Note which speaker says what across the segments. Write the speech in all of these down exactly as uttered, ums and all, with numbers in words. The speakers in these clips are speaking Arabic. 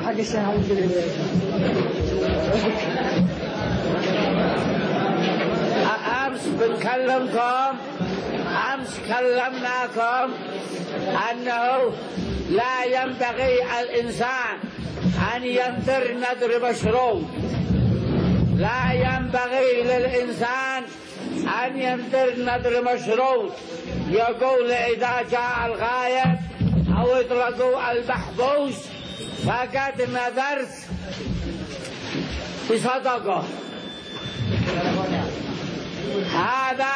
Speaker 1: حق الشهر
Speaker 2: أمس بنكلمكم أمس كلمناكم أنه لا ينبغي الإنسان أن ينذر نذر مشروع، لا ينبغي للإنسان أن ينذر نذر مشروع. يقول إذا جاء الغايب أو اطلقوا المحبوس فقد نذرت بصدقه. هذا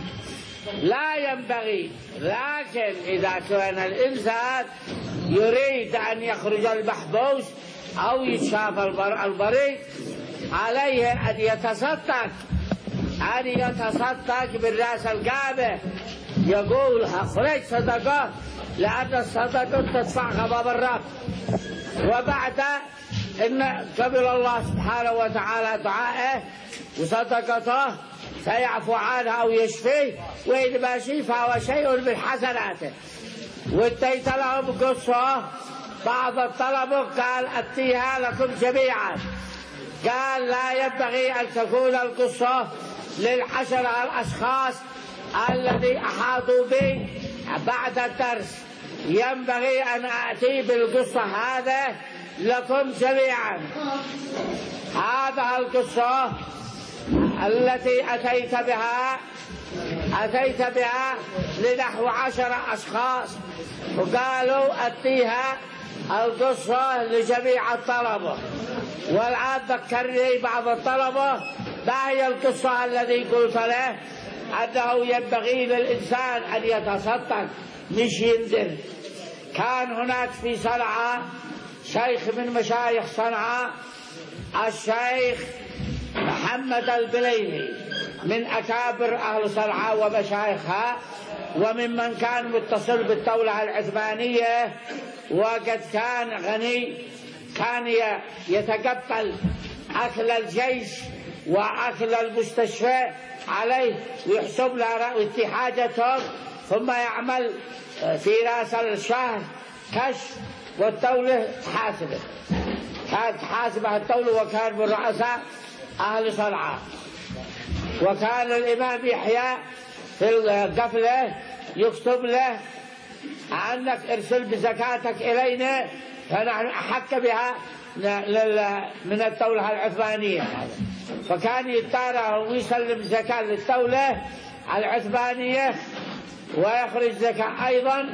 Speaker 2: لا ينبغي. لكن إذا كان الإنسان يريد أن يخرج المحبوس أو يتشاف البريد عليه أن يتصدق أن يتصدق بالرأس الكعبة. يقول أخرج صدقة لأن الصدقة تدفع غضب الرب. وبعد إن قبل الله سبحانه وتعالى دعائه وصدقته سيعفو عنه أو يشفيه، وإن ما شفى فهو شيء من حسناته. واديت لهم قصة بعض الطلب قال أتيها لكم جميعا. قال لا ينبغي أن تكون القصة للعشرة الأشخاص الذي أحاطوا بي بعد الدرس، ينبغي أن أتي بالقصة هذا لكم جميعا. هذا القصة التي أتيت بها أتيت بها لنحو عشر أشخاص، وقالوا أتيها القصة لجميع الطلبة. والآن ذكرني بعض الطلبة ما هي القصة الذي قلت له أنه ينبغي للإنسان أن يتصدق مش ينذر. كان هناك في صنعاء شيخ من مشايخ صنعاء، الشيخ محمد البليلي، من أكابر أهل صنعاء ومشايخها، وممن كان متصل بالدولة العثمانية، وقد كان غني، كان يتقبل أكل الجيش وأكل المستشفى عليه ويحسب له حاجتهم، ثم يعمل في رأس الشهر كشف والدولة تحاسبه. كانت تحاسبه الدولة، وكان من رؤساء أهل صنعاء. وكان الإمام يحيى في القفلة يكتب له أنك ارسل بزكاتك إلينا فنحن أحق بها من الدولة العثمانية. فكان يضطر ويسلم زكاة للدولة العثمانية ويخرج زكاة أيضا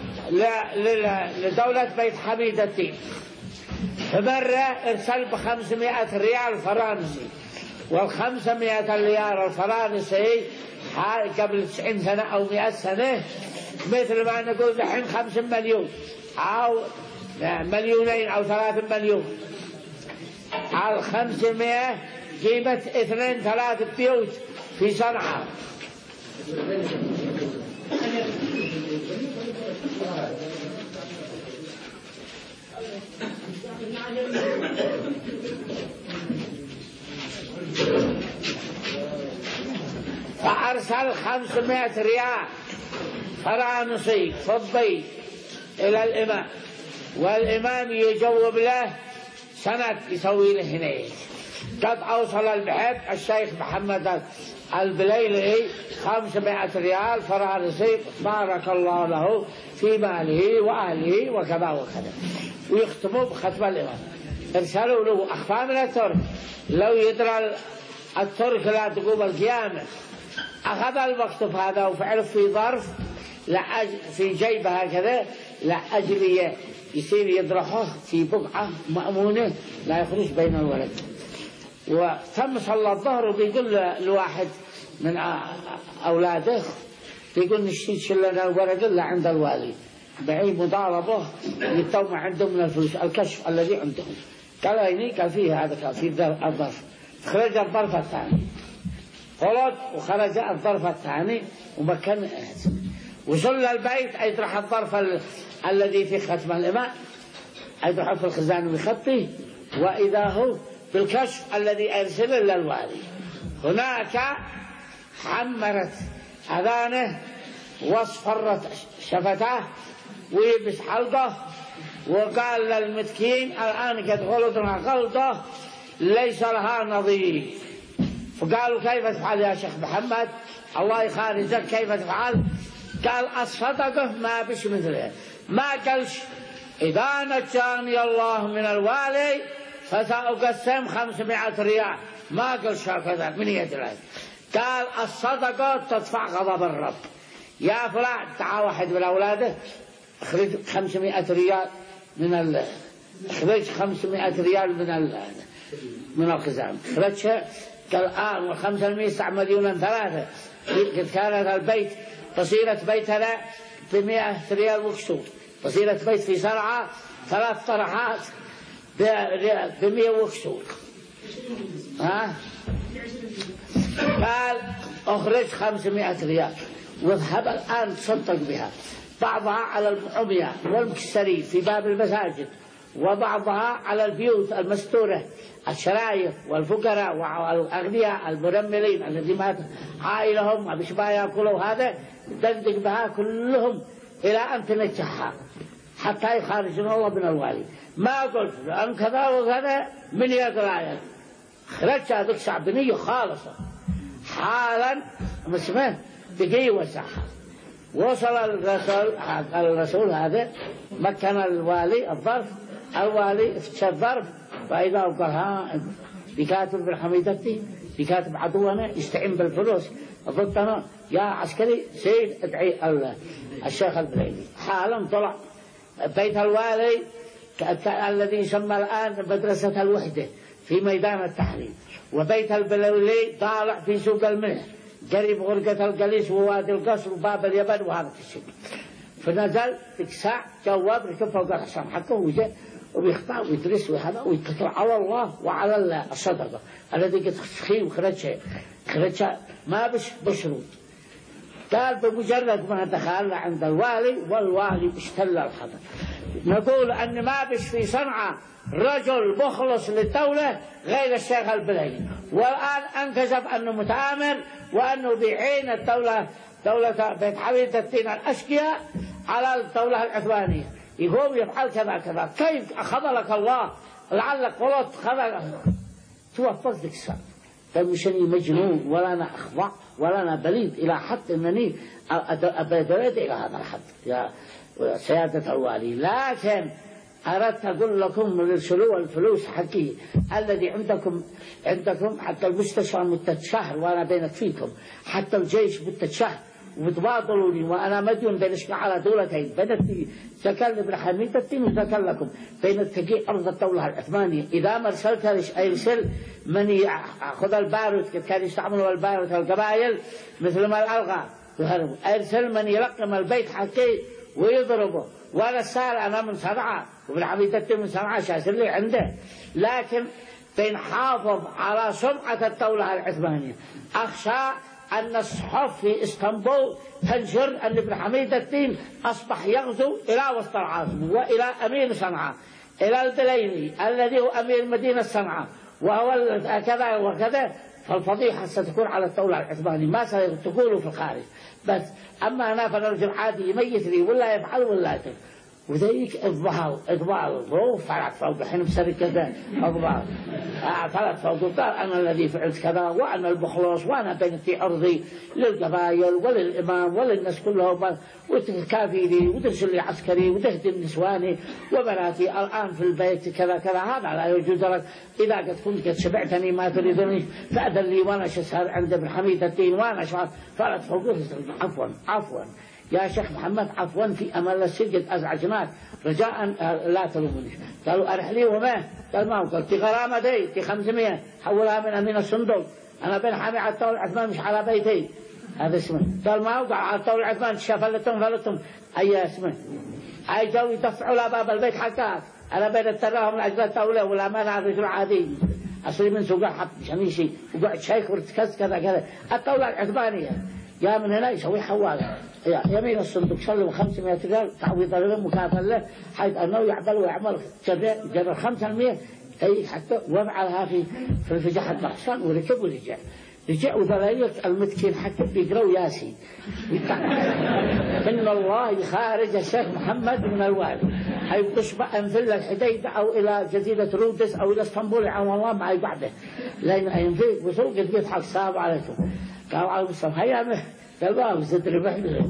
Speaker 2: لدولة بيت حميد الدين. فمرة ارسل بخمسمائة ريال فرنسي، والخمسمائة ريال الفرنسي قبل تسعين سنة أو مئة سنة مثل ما نقول دحين خمسين مليون أو مليونين أو ثلاثة مليون. على خمسمائة قيمة اثنين ثلاثة بيوت في صنعاء. فأرسل خمسمائة ريال فرنسي فضي إلى الإمام، والإمام يجوب له سند يسوي له هنا. قد أوصل المحب الشيخ محمد البليلي خمسمائة ريال فرنسي، بارك الله له في ماله وأهله وكذا وكذا، ويختموا بختم الإمام. ارسلوا له أخفى من الترك، لو يدرى الترك لا تقوم القيامة. أخذ المكتوب هذا وفعله في ظرف في جيبه هكذا لأجل يصير يطرحه في بقعة مأمونة لا يخرج بين الولد. وتم صلى الظهر وبيقول لواحد من أولاده بيقول نشتي شلنا الورق إلا عند الوالي بعيد مضاربه يتوم عندهم من الفلوس الكشف الذي عندهم. قال هيني قال فيه هذا قال فيه الظرف. خرج الظرف الثاني خلط وخرج الظرف الثاني ومكن وصل البيت يطرح الظرف ال... الذي في ختم الإمام يطرحه في الخزان ويخطيه، وإذا هو بالكشف الذي أرسله للوالي. هناك حمرت أذانه واصفرت شفتاه ويلبس حلقه وقال للمتكين الآن قد غلطنا غلطة ليس لها نظير. فقالوا كيف تفعل يا شيخ محمد الله يخارجك كيف تفعل؟ قال الصدقة ما بش مثلها، ما قالش إذا نجاني الله من الوالي فسأقسم خمسمائة ريال، ما قالش هكذا من يد الله. قال الصدقة تدفع غضب الرب. يا فلان تعال واحد من أولاده اخرج خمسمائة ريال من ال اخرج خمسمائة ريال من ال من الخزانة، اخرجها. قال الآن والخمسة المئة يستعملون ثلاثة، قد كانت البيت تصيرة بيتنا بمئة ريال وكسور، تصيرة بيت في صنعاء ثلاث طرحات بمئة وكسور. ها؟ قال اخرج خمسمائة ريال واذهب الآن تصدق بها، بعضها على العمياء والمكسرين في باب المساجد، وبعضها على البيوت المستورة الشرايف والفقراء والأغنياء المرملين الذين مات عائلهم ومش ما يأكلوا، هذا دقدق بها كلهم إلى أن تنجحها حتى يخرجون الله من الوالي. ما قلت لأن كذا وكذا من يد الآية، خرجت هذيك شعبانية خالصة حالا مسمى بقي وسعها. وصل الرسول الرسول هذا مكن الوالي الظرف، الوالي افتش الظرف فإذا قال ها بكاتب بالحميدتي بكاتب عدونا يستعين بالفلوس ضدنا يا عسكري سيد ادعي الشيخ البليلي. حالا طلع بيت الوالي الذي يسمى الآن مدرسة الوحدة في ميدان التحرير، وبيت البليلي طالع في سوق الملح قريب غرقة القليس ووادي القصر وباب اليمن وهذا الشيء. فنزل تكسع جواب ركب فوق الحصان حقه وجاء وبيخطأ ويدرس وهذا ويتكل على الله وعلى الصدقة الذي قد خيم خرجها خرجها ما بش بشروط. قال بمجرد ما دخل عند الوالي والوالي اشتل الخطر. نقول أن ما بش في صنعاء رجل مخلص للدولة غير الشيخ البليلي، والآن انكشف أنه متآمر وأنه بعين الدولة دولة بيت حميد الدين الأشقياء على الدولة العثمانية، يقوم يفعل كذا كذا. كيف أخذلك الله لعلك غلط خذلك توفقت لك السبب. فمشني مجنون ولا أنا أخضع ولا أنا بليد إلى حد أنني أبدأت إلى هذا الحد يا سيادة الوالي. لكن أردت أقول لكم ارسلوا الفلوس حقي الذي عندكم عندكم حتى المستشفى مدة شهر وأنا بينك فيكم، حتى الجيش مدة شهر وتبادلوني وأنا مديون بين على دولتين، بين سكن ابن حميد الدين وسكن لكم بين التقي أرض الدولة العثمانية. إذا ما أرسلت أرسل من يأخذ البارود، كان يستعملوا البارود القبائل مثل ما الألغى يهربوا، أرسل من يلقم البيت حقي ويضربه. وأنا السائل أنا من صنعاء وابن حميد الدين من صنعاء شاسر لي عنده، لكن بنحافظ على سمعة الدولة العثمانية. أخشى أن الصحف في إسطنبول تنشر أن ابن حميد الدين أصبح يغزو إلى وسط العاصمة وإلى أمير صنعاء إلى البليلي الذي هو أمير مدينة صنعاء وهو كذا وكذا، فالفضيحة ستكون على الدولة العثمانية ما ستقوله في الخارج. بس أما أنا فرجل عادي يميز لي ولا يفعل ولا يتم وذيك إضباط إضباط هو فعلت فوق الحين بسرق كذا إضباط فعلت فوق قال أنا الذي فعلت كذا وأنا المخلص وأنا بنتي أرضي للقبائل وللإمام وللناس كلهم وتكافيني وترسل لي عسكري وتهدم نسواني وبناتي الآن في البيت كذا كذا. هذا لا يجوز لك. إذا قد كنت قد سمعتني ما تريدني فأذن لي وأنا شسهر عند ابن حميد الدين وأنا شعر فعلت فوق. عفوا عفوا يا شيخ محمد عفوا في أمل السجن أزعجناك رجاء لا تلومني. قالوا أرح لي وما قال ما قلت في غرامة دي في خمسمائة حولها من أمين الصندوق أنا بين حامي على الطاولة العثمان مش على بيتي هذا اسمه. قال ما وقع على الطاولة العثمان شفلتهم فلتهم أي اسمه أي جو يدفعوا لا باب البيت حقك أنا بين التراهم لأجل الطاولة ولا ما نعرف رجل عادي أصلي من سوق حق شميشي وقعد شيخ ورتكز كذا كذا. الطاولة العثمانية يا من هنا يسوي حواله يمين الصندوق سلم خمسمائة ريال تعويض له مكافأة له حيث أنه يعمل ويعمل جبر خمسة المئة أي حتى وضعها في في الفجاح الحصان وركب ورجع رجع وذلك المتكين حتى بيقرأوا ياسين إن الله يخارج الشيخ محمد من الوالي أي قصبة أنفل الحديدة أو إلى جزيرة رودس أو إلى اسطنبول عن والله ما يبعده لأن أنفل وسوق قد حق السلام عليكم قالوا على السلام هيا قال بابا زد ربحنا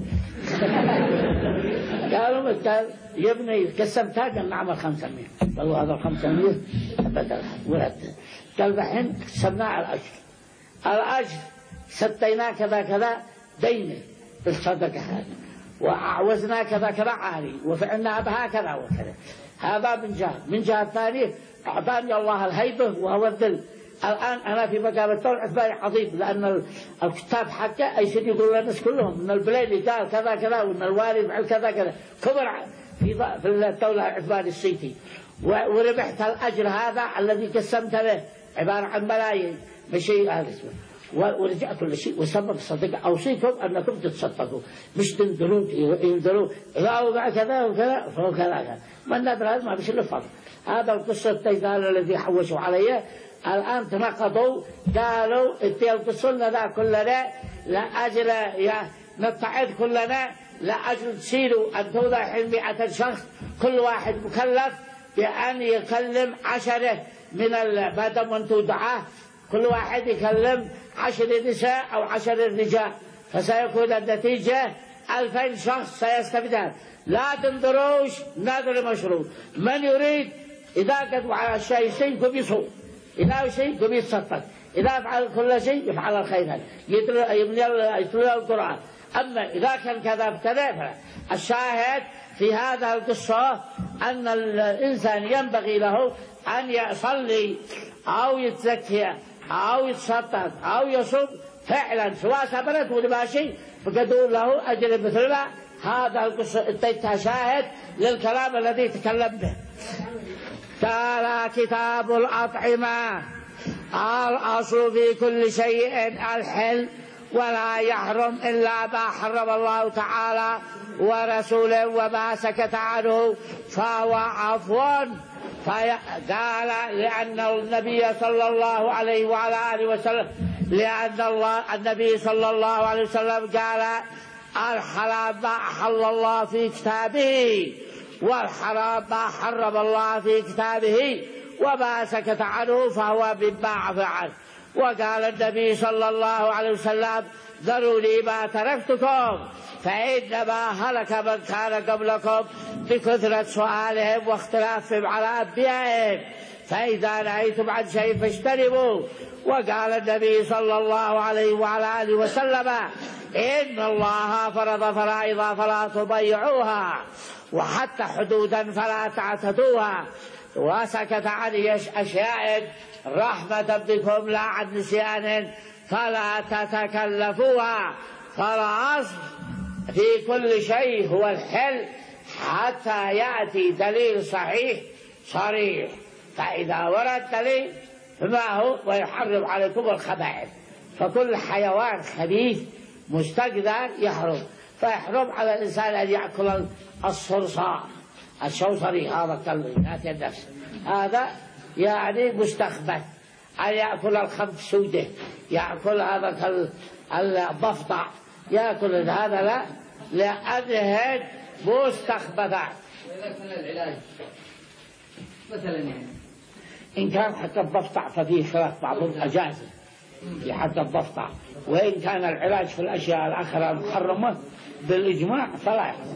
Speaker 2: قالوا قال يبني قسمتها قال نعمل خمسمية قالوا هذا الخمسمية بدل ولد قال الحين قسمناه على الأجر الأجر ستيناه كذا كذا دينه بالصدقة هذا وأعوزنا كذا كذا عالي وفعلنا بهكذا وكذا هذا من جهة من جهة ثانية أعطاني الله الهيبة وهو الذل الآن أنا في مقام الطول عثباني عظيم لأن الكتاب حقه أي شيء يقول للناس كلهم من البليلي قال كذا كذا وأن الوالي فعل كذا كذا كبر في في الدولة العثماني السيتي وربحت الأجر هذا الذي قسمت له عبارة عن ملايين بشيء هذا اسمه ورجع كل شيء وسبب الصدقة أوصيكم أنكم تتصدقوا مش تنذرون ينذرون لا كذا وكذا فهو كذا ما ندري هذا ما بيش له فضل هذا القصة التيزان الذي حوشوا عليه الآن تناقضوا قالوا اتي القصلنا ذا كلنا لأجل نتعد كلنا لأجل تسيروا أن توضع حين مئة شخص كل واحد مكلف بأن يكلم عشرة من المادم وانتو دعاه كل واحد يكلم عشر نساء أو عشر رجال فسيكون النتيجة ألفين شخص سيستفيدان لا تنظروش ناظر مشروع من يريد إذا قد على الشيء شيء قم يصوم إذا شيء قم يتصدق إذا فعل كل شيء يفعل الخير يتلو القرآن أما إذا كان كذا ابتدأ الشاهد في هذا القصة أن الإنسان ينبغي له أن يصلي أو يتزكي أو يتصدق أو يصوم فعلا سواء سبرت ولا ماشي فقدوا له أجر مثل ما هذا القصة اتيتها شاهد للكلام الذي تكلم به. قال كتاب الأطعمة الأصل في كل شيء الحل ولا يحرم إلا ما حرم الله تعالى ورسوله وما سكت عنه فهو عفو. فقال لأن النبي صلى الله عليه وعلى آله وسلم لأن الله النبي صلى الله عليه وسلم قال الحلال ما أحل الله في كتابه والحرام ما حرم الله في كتابه وما سكت عنه فهو مما عفى عنه. وقال النبي صلى الله عليه وسلم ذروني ما تركتكم فإنما هلك من كان قبلكم بكثرة سؤالهم واختلافهم على أنبيائهم فإذا نهيتم عن شيء فاجتنبوا. وقال النبي صلى الله عليه وعلى آله وسلم إن الله فرض فرائض فلا تضيعوها وحتى حدودا فلا تعتدوها وسكت عن أشياء رحمة بكم لا عن نسيان فلا تتكلفوها. فالأصل في كل شيء هو الحل حتى يأتي دليل صحيح صريح فإذا ورد دليل فما هو ويحرم عليكم الخبائث فكل حيوان خبيث مستقذر يحرم فيحرم على الإنسان أن يأكل الصرصار الشوصري هذا كالذات النفس هذا يعني مستخبث أن يأكل الخمس سودة يأكل هذا الضفدع يأكل هذا لا لأنه مستخبث.
Speaker 1: وإذا كان العلاج مثلا يعني
Speaker 2: إن كان حتى الضفدع ففيه خلاف بعضهم أجازه لحتى الضفدع وإن كان العلاج في الأشياء الآخرة المحرمة بالإجماع فلا يحرم.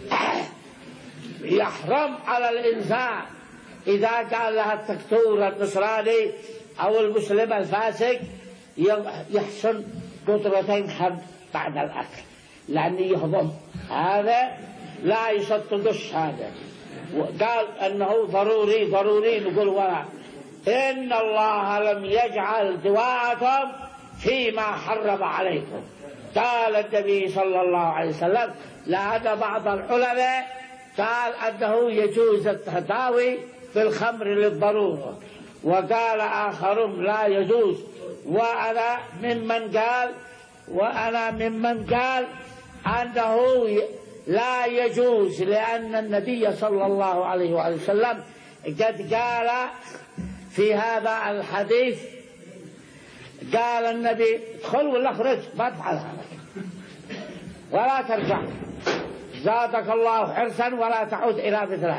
Speaker 2: يحرم على الإنسان إذا قال لها الدكتور النصراني أو المسلم الفاسق يحسن قطرتين خمر بعد الأكل لأنه يهضم هذا لا يصدقش هذا. وقال أنه ضروري ضروري نقول ولا إن الله لم يجعل دواءكم فيما حرم عليكم. قال النبي صلى الله عليه وسلم لأن بعض العلماء قال أنه يجوز التداوي بالخمر للضرورة وقال آخرون لا يجوز وأنا ممن قال وأنا ممن قال أنه لا يجوز لأن النبي صلى الله عليه وسلم قد قال في هذا الحديث قال النبي ادخل ولا اخرج ما تفعل هذا ولا ترجع زادك الله حرصا ولا تعود إلى مثل هذا.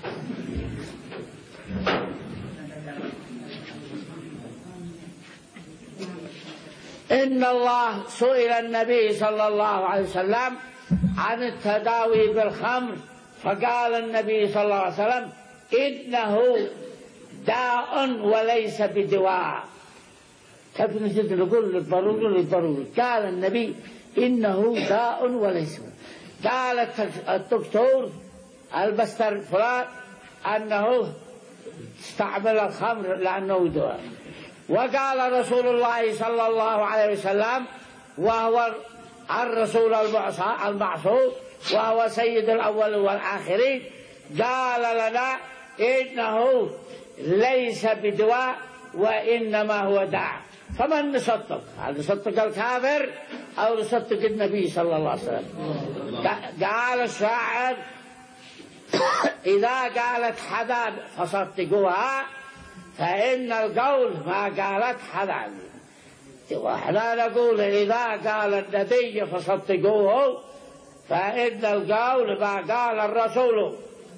Speaker 2: إن الله سئل النبي صلى الله عليه وسلم عن التداوي بالخمر، فقال النبي صلى الله عليه وسلم: إنه داء وليس بدواء. كيف نجد نقول للضروري للضروري؟ قال النبي: إنه داء وليس. قال الدكتور البستر فلان أنه استعمل الخمر لأنه دواء. وقال رسول الله صلى الله عليه وسلم، وهو الرسول المعصوم وهو سيد الأول والآخرين، قال لنا: إنه ليس بدواء وإنما هو داء. فمن نصدق؟ هل نصدق الكافر أو نصدق النبي صلى الله عليه وسلم؟ قال الشاعر: إذا قالت حدا فصدقوها، فإن القول ما قالت حدا. وإحنا نقول إذا قال النبي فصدقوه، فإن القول ما قال الرسول،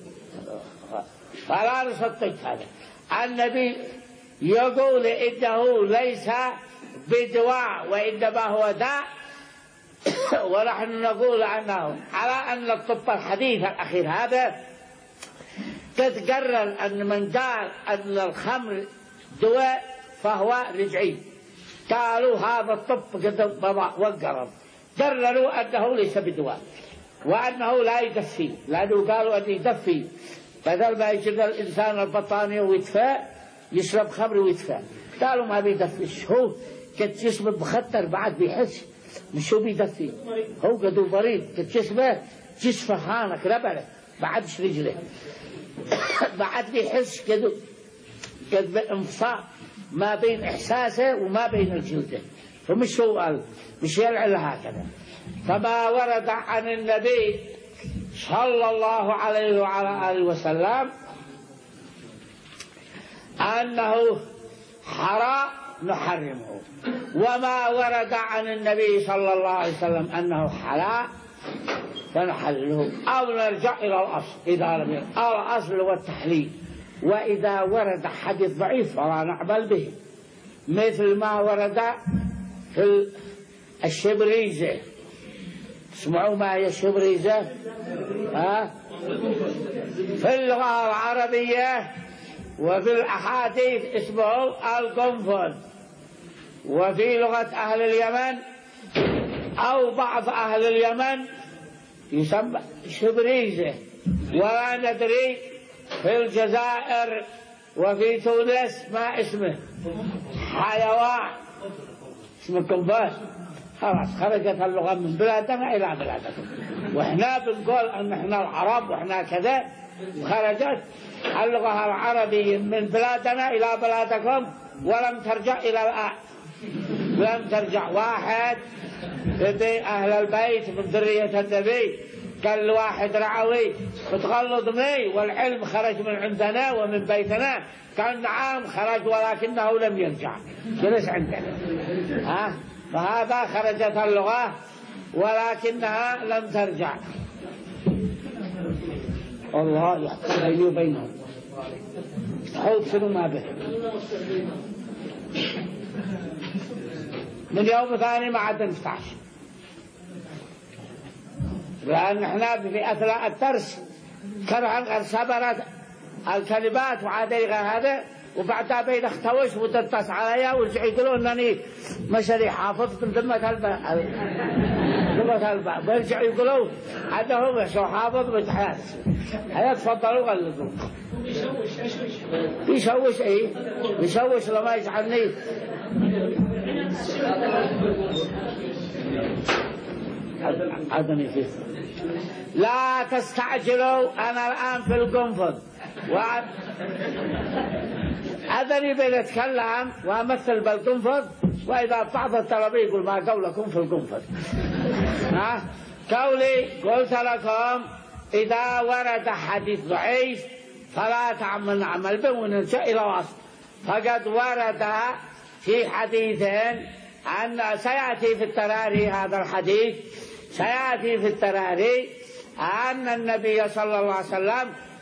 Speaker 2: فلا نصدق هذا. النبي يقول إنه ليس بدواء وإنما هو داء، ونحن نقول عنه على أن الطب الحديث الأخير هذا قد قرر أن من قال أن الخمر دواء فهو رجعي. قالوا هذا الطب قد وقرر، قرروا أنه ليس بدواء وأنه لا يدفي، لأنه قالوا أنه يدفي، بدل ما يجب الإنسان البطانية ويدفى يشرب خمر ويدفى. قالوا ما بيدفيش، هو قد جسمه بخطر بعد بيحس، مش هو بيدفي، هو قد مريض قد جسمه جسمه خانق ربله بعدش رجله بعد بيحس قد قد بانفصال ما بين إحساسه وما بين الجلده، فمش هو قال مش يلعن هكذا. فما ورد عن النبي صلى الله عليه وعلى آله وسلم أنه حرام نحرمه، وما ورد عن النبي صلى الله عليه وسلم أنه حلال فنحلله، أو نرجع إلى الأصل إذا لم يرد. الأصل هو التحليل، وإذا ورد حديث ضعيف فلا نعمل به، مثل ما ورد في الشبريزة. اسمعوا ما هي الشبريزة؟ ها؟ في اللغة العربية وفي الأحاديث اسمه القنفذ، وفي لغة أهل اليمن أو بعض أهل اليمن يسمى شبريزة، ولا ندري في الجزائر وفي تونس ما اسمه، حيوان اسمه قنفذ. خلاص خرجت اللغة من بلادنا إلى بلادكم، وإحنا بنقول أن إحنا العرب وإحنا كذا، خرجت اللغة العربية من بلادنا إلى بلادكم ولم ترجع إلى الآن، لم ترجع. واحد في أهل البيت من ذرية النبي قال واحد رعوي بتغلظ مي والعلم خرج من عندنا ومن بيتنا، قال نعم خرج ولكنه لم يرجع، جلس عندنا. ها؟ فهذا خرجت اللغة ولكنها لم ترجع. الله يحكم بيني وبينهم، حوض شنو ما به. من يوم ثاني ما عاد نفتحش، لأن احنا في أثناء الدرس كرها صبرت الكلمات وعادي هذا، وبعدها بين اختوش وتتص عليها ورجعوا يقولون انني مشاري حافظت ذمة الباء ذمة الباء، برجعوا يقولوا عندهم شو حافظ بتحيات هيا تفضلوا غلطوا. بيشوش ايه؟ بيشوش لما يجعلني عدني فيه. لا تستعجلوا، أنا الآن في القنفذ وعد أدري بنتكلم وأمثل بالقنفذ، وإذا بعض الطلبة يقول ما قولكم في القنفذ. ها؟ قولي قلت لكم إذا ورد حديث ضعيف فلا تعمل نعمل به ونرجع إلى الأصل. فقد ورد في حديثين أن سيأتي في التراري، هذا الحديث سيأتي في التراري أن النبي صلى الله عليه وسلم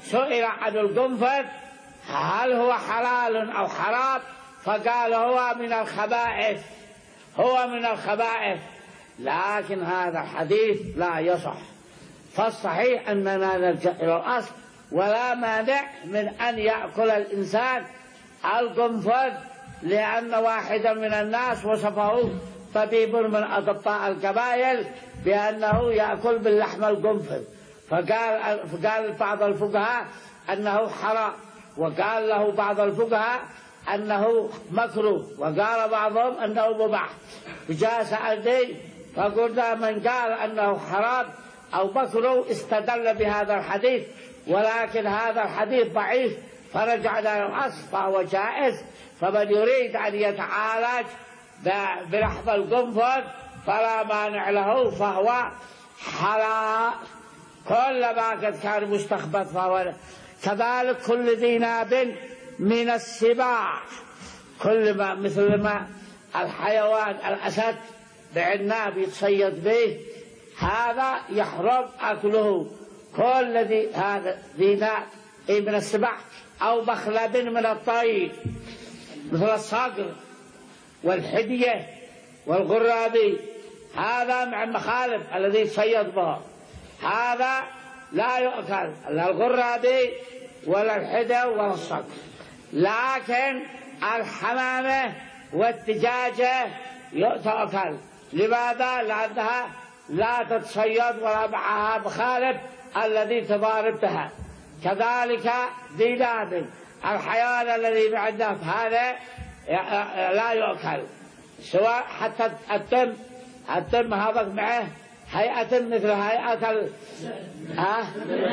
Speaker 2: سئل عن القنفذ هل هو حلال أو حرام، فقال هو من الخبائث، هو من الخبائث. لكن هذا الحديث لا يصح، فالصحيح أننا نرجع إلى الأصل، ولا مانع من أن يأكل الإنسان القنفذ، لأن واحدا من الناس وصفه طبيب من أطباء القبائل بأنه يأكل باللحم القنفذ، فقال, فقال بعض الفقهاء أنه حرام، وقال له بعض الفقهاء أنه مكروه، وقال بعضهم أنه مباح. فجاء سألني فقلنا من قال أنه حرام أو مكروه استدل بهذا الحديث، ولكن هذا الحديث ضعيف، فرجعنا إلى الأصل فهو جائز. فمن يريد أن يتعالج بلحم القنفذ فلا مانع له، فهو حلال. كل ما قد كان مستخبط فهو كذلك. كل ذي ناب من السباع، كل ما مثل ما الحيوان الأسد بعناب يتصيد به، هذا يحرم أكله. كل ذي هذا ذي ناب من السباع أو مخلب من الطير مثل الصقر والحدية والغرابي، هذا مع المخالب الذي يتصيد به، هذا لا يؤكل، لا الغرابي ولا الحدة ولا الصقر. لكن الحمامة والدجاجة تؤكل. لماذا؟ لأنها لا تتصيد ولا معها مخالب الذي تضارب بها. كذلك ذي ناب، الحيوان الذي عندنا هذا لا يؤكل، سواء حتى الدم، الدم هذا معه هيئة مثل هيئة ال... ها؟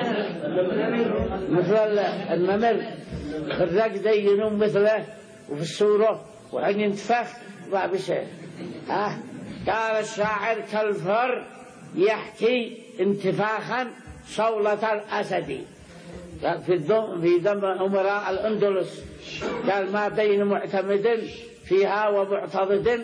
Speaker 2: مثل النمر في الرقد ينوم مثله وفي السورة وعن ينتفخ ما بشيء. ها؟ قال الشاعر كالفر يحكي انتفاخا صولة الأسد. في الدم في دم أمراء الأندلس قال ما بين معتمد فيها ومعتضد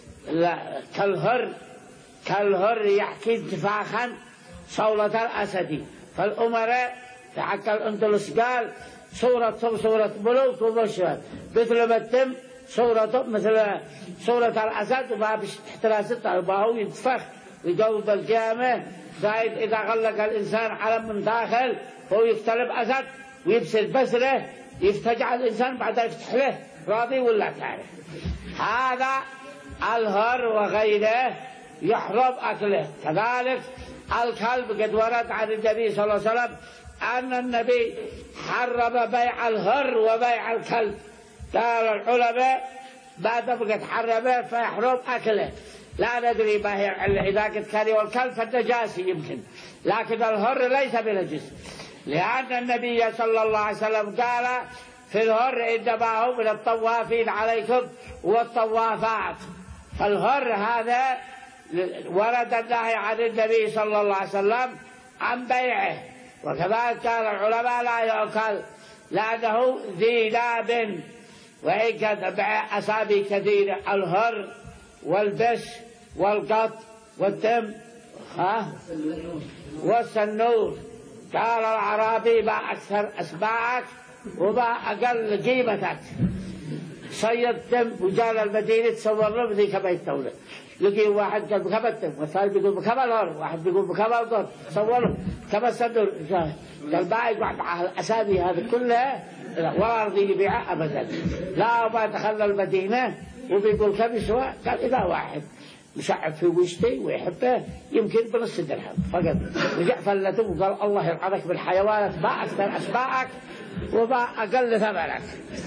Speaker 2: كالهر، كالهر يحكي انتفاخا صولة الأسد. فالأمراء في حق الأندلس قال صورة صورة ملوك وبشر، مثل ما الدم صورة مثل صورة الأسد، وما باحتراسته وهو ينتفخ ويجاوب القيامة. زائد إذا غلق الإنسان علم من داخل هو يفتلب أسد ويبسل بسره، يفتجع الإنسان بعد يفتح له راضي ولا كاره. هذا الهر وغيره يحرم أكله. كذلك الكلب قد ورد عن النبي صلى الله عليه وسلم أن النبي حرم بيع الهر وبيع الكلب. قال العلماء بعد قد حرمه فيحرم أكله. لا ندري ما هي إذا قد كان والكلب فالنجاسي يمكن، لكن الهر ليس بنجس، لأن النبي صلى الله عليه وسلم قال في الهر إنما هو من الطوافين عليكم والطوافات. فالهر هذا ورد النهي عن النبي صلى الله عليه وسلم عن بيعه. وكذلك قال العلماء لا يؤكل لأنه ذي ناب، وإن كان بيع أسامي كثيرة، الهر والبش والقط والدم ها والسنور. قال العربي ما أكثر أسماعك وما أقل قيمتك. صيد دم وجال المدينة تصور له ذيك بيت دولة، لقي واحد قال بكم الدم، والثاني بيقول بكم الهر، واحد بيقول بكم القط، تصور كم السنور. قال ما يقعد مع الأسامي هذه كلها ولا رضي يبيعها أبدا. لا ما دخل المدينة وبيقول كم يسوى؟ قال إذا واحد مشعب في وشتي ويحبه يمكن بنص درهم فقط. رجع فلته وقال الله يلعنك بالحيوانات، ما أكثر أسماءك وما أقل ثمنك.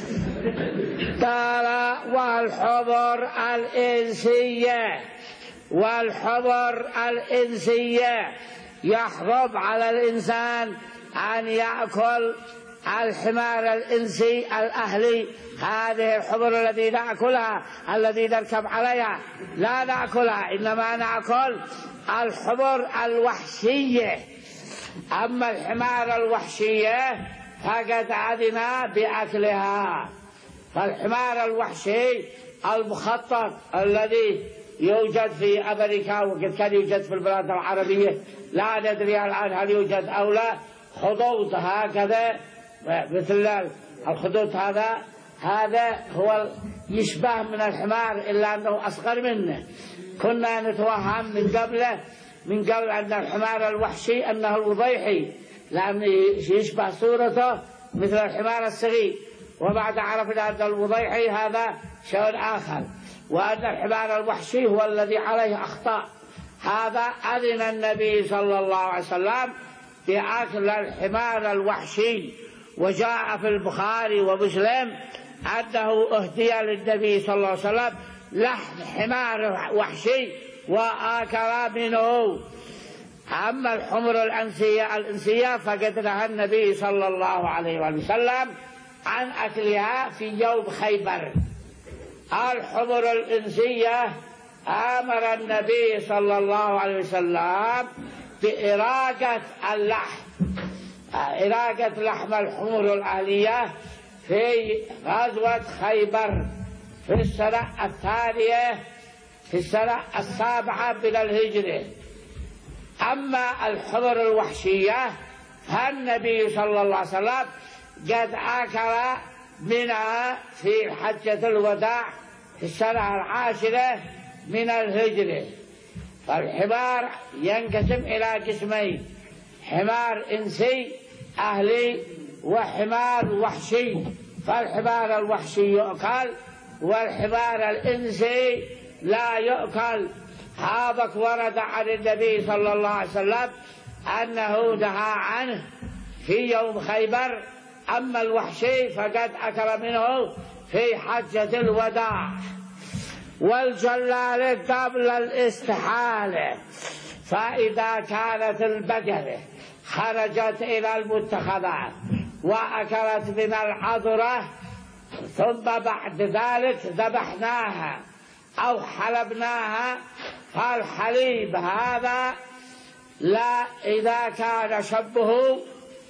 Speaker 2: قال والحبر الإنسية، والحبر الإنسية يحرم على الإنسان أن يأكل الحمار الإنسي الأهلي. هذه الحبر التي نأكلها الذي نركب عليها لا نأكلها، إنما نأكل الحبر الوحشية. أما الحمار الوحشية فقد عدنا بأكلها. فالحمار الوحشي المخطط الذي يوجد في أمريكا وقد كان يوجد في البلاد العربية، لا ندري الآن هل يوجد أو لا، خطوط هكذا مثل الخطوط هذا هذا هو يشبه من الحمار إلا أنه أصغر منه. كنا نتوهم من قبله من قبل أن الحمار الوحشي أنه الوضيحي لأنه يشبه صورته مثل الحمار الصغير، وبعد عرفنا أن الوضيحي هذا شيء آخر، وأن الحمار الوحشي هو الذي عليه أخطاء. هذا أذن النبي صلى الله عليه وسلم بأكل الحمار الوحشي، وجاء في البخاري ومسلم أنه أهدي للنبي صلى الله عليه وسلم لحم حمار وحشي وآكل منه. أما الحمر الأنسية الإنسية فقد نهى النبي صلى الله عليه وسلم عن أكلها في يوم خيبر. الحمر الإنسية أمر النبي صلى الله عليه وسلم بإراقة اللحم إراقة لحم الحمر الأهلية في غزوة خيبر في السنة الثانية في السنة السابعة من الهجرة. أما الحمر الوحشية فالنبي صلى الله عليه وسلم قد أكل منها في حجة الوداع في السنة العاشرة من الهجرة. فالحمار ينقسم إلى قسمين: حمار إنسي أهلي وحمار وحشي. فالحمار الوحشي يؤكل والحمار الإنسي لا يؤكل. هذا ورد عن النبي صلى الله عليه وسلم أنه نهى عنه في يوم خيبر. أما الوحشي فقد أكل منه في حجة الوداع. والجلالة قبل الاستحالة، فإذا كانت البقرة خرجت إلى المتخذات وأكلت من العذرة ثم بعد ذلك ذبحناها أو حلبناها، فالحليب هذا لا إذا كان شبه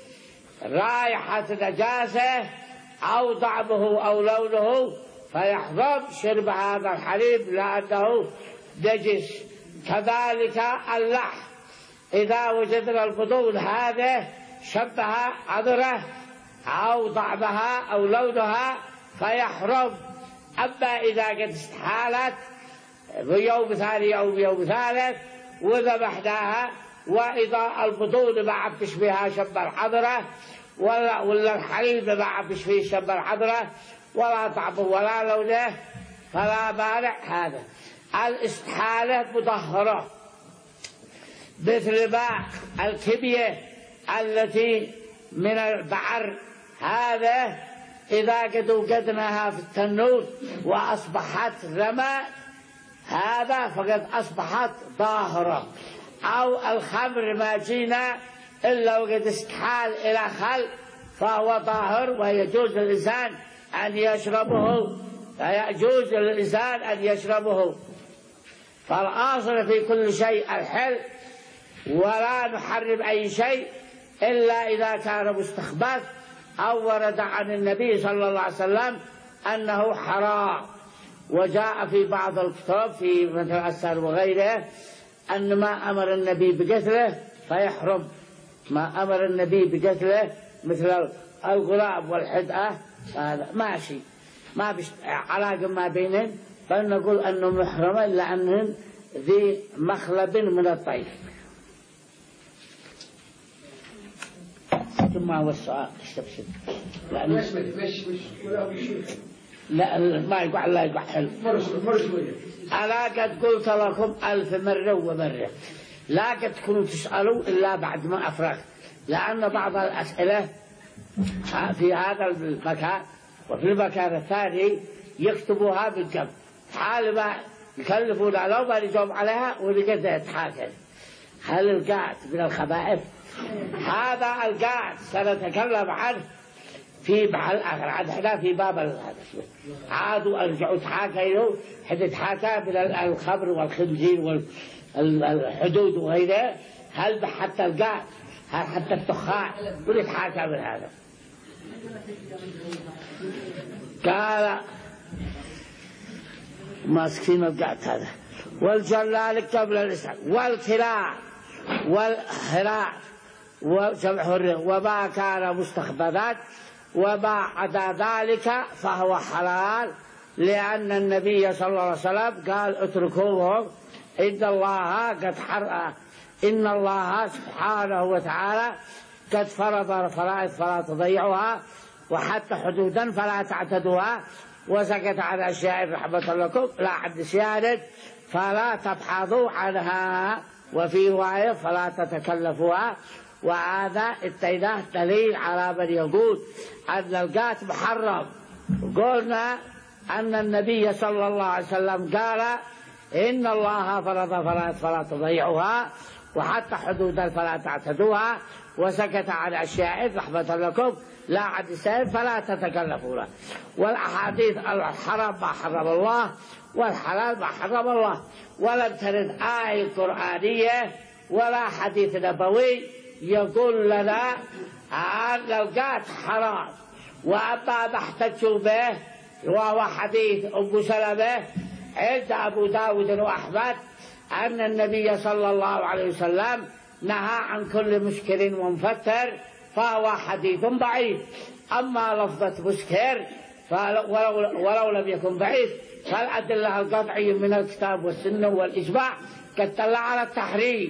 Speaker 2: رائحة نجاسة أو طعمه أو لونه فيحرم شرب هذا الحليب لأنه نجس. كذلك اللحم إذا وجدنا البطون هذا شبه عذرة أو طعمها أو لونها فيحرم. أما إذا قد استحالت بيوم ثاني أو بيوم ثالث وذبحناها وإذا البطون ما عم تشبهها شب الحضرة ولا, ولا الحليب ما عم تشبه شب الحضرة ولا طعمه ولا لونه فلا مانع. هذا الاستحالة مطهرة مثل ماء الكبية التي من البعر، هذا إذا قد وجدناها في التنور وأصبحت رماء هذا فقد أصبحت طاهرة. أو الخمر ما جينا إلا وقد استحال إلى خل فهو طاهر ويجوز للإنسان أن يشربه فيجوز للإنسان أن يشربه. فالأصل في كل شيء الحل، ولا نحرم أي شيء إلا إذا كان مستخبث أو ورد عن النبي صلى الله عليه وسلم أنه حرام. وجاء في بعض الكتب في مثل السر وغيره أن ما أمر النبي بقتله فيحرم، ما أمر النبي بقتله مثل الغراب والحدأة هذا ماشي ما بش علاقة ما بينهم، بل نقول أنه محرمة لأنهم ذي مخلب من الطيب. ثم هو السؤال استبشر لأن
Speaker 3: مش مش مش ولا بيشوف
Speaker 2: لا ما يقع لا يقع حلو. أنا قد قلت لكم ألف مرة ومرة لا قد تكونوا تسألوا إلا بعد ما أفرغ، لأن بعض الأسئلة في هذا المكان وفي المكان الثاني يكتبوها بالقبل، حال ما يكلفونا لو ما نجاوب عليها ولقد يتحاكم. هل القاعد من الخبائث؟ هذا القاعد سنتكلم عنه في محل آخر. عاد احنا في باب هذا عادوا ارجعوا تحاكيوا حتى تحاكى من الخمر والخنزير والحدود وغيره. هل حتى القاعد هل حتى التخاع ونتحاكى من هذا؟ قال ماسكين القاعد هذا. والجلال قبل الإسلام والكراع والهراع وما كان مستخبذات وما عدا ذلك فهو حلال، لأن النبي صلى الله عليه وسلم قال اتركوهم إن الله قد حرم إن الله سبحانه وتعالى قد فرض فرائض فلا تضيعوها، وحتى حدودا فلا تعتدوها، وسكت عن أشياء رحمة لكم لا عد سيادة فلا تبحثوا عنها، وفي رواية فلا تتكلفوها. وهذا اتيناه دليل على من يقول أن القات محرم. قلنا أن النبي صلى الله عليه وسلم قال إن الله فرض فرائض فلا تضيعوها، وحتى حدودا فلا تعتدوها، وسكت عن أشياء رحمة لكم لا عد سيد فلا تتكلفوها. والأحاديث الحرام ما حرم الله والحلال ما حرم الله، ولم ترد آية قرآنية ولا حديث نبوي يقول لنا أن القات حرام. وأما ما احتجوا به وهو حديث أم سلمة عند أبو داود وأحمد أن النبي صلى الله عليه وسلم نهى عن كل مسكر ومفتر، فهو حديث ضعيف. أما لفظة مسكر ولو, ولو لم يكن ضعيف فالأدلة القطعية من الكتاب والسنة والإجماع قد دل على التحريم.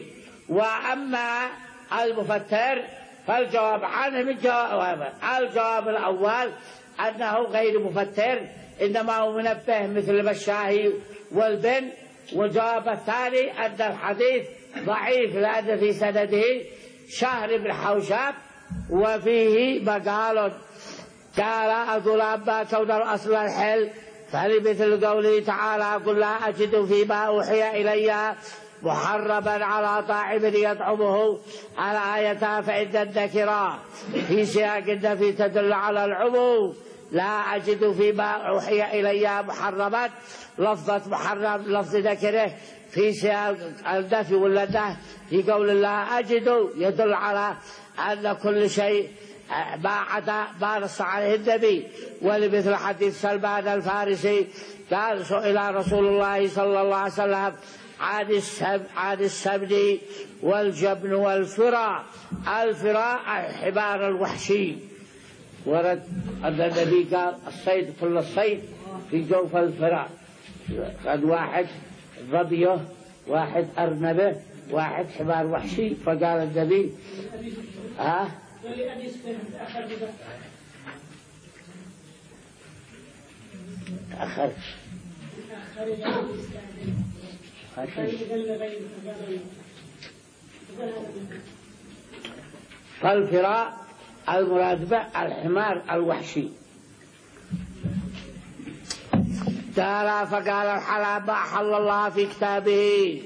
Speaker 2: وأما المفتر فالجواب عنه من جواب. الجواب الأول أنه غير مفتر، إنما هو منبه مثل الشاهي والبن. والجواب الثاني أن الحديث ضعيف لأن في سنده شهر بن حوشب وفيه مقال قال أقول أما كون الأصل الحل فلمثل قوله تعالى قل لا أجد فيما أوحي إلي محرما على طاعم يطعمه الآية، فإن النكرة في سياق النفي تدل على العموم. لا أجد فيما أوحي إلي محرما لفظة محرم لفظ نكره في سياق النفي ولا النهي. في قول الله أجد يدل على أن كل شيء ما عدا ما نص عليه النبي. ولمثل حديث سلمان الفارسي قال سئل رسول الله صلى الله عليه وسلم عن السب عن السبن والجبن والفراء. الفراء الحمار الوحشي، ورد أن النبي قال الصيد كل الصيد في جوف الفراء. قد واحد ظبيه واحد أرنبه واحد حمار وحشي، فقال النبي ها تأخر فالفراء المراد به الحمار الوحشي. تعالى فقال الحلال ما أحل الله في كتابه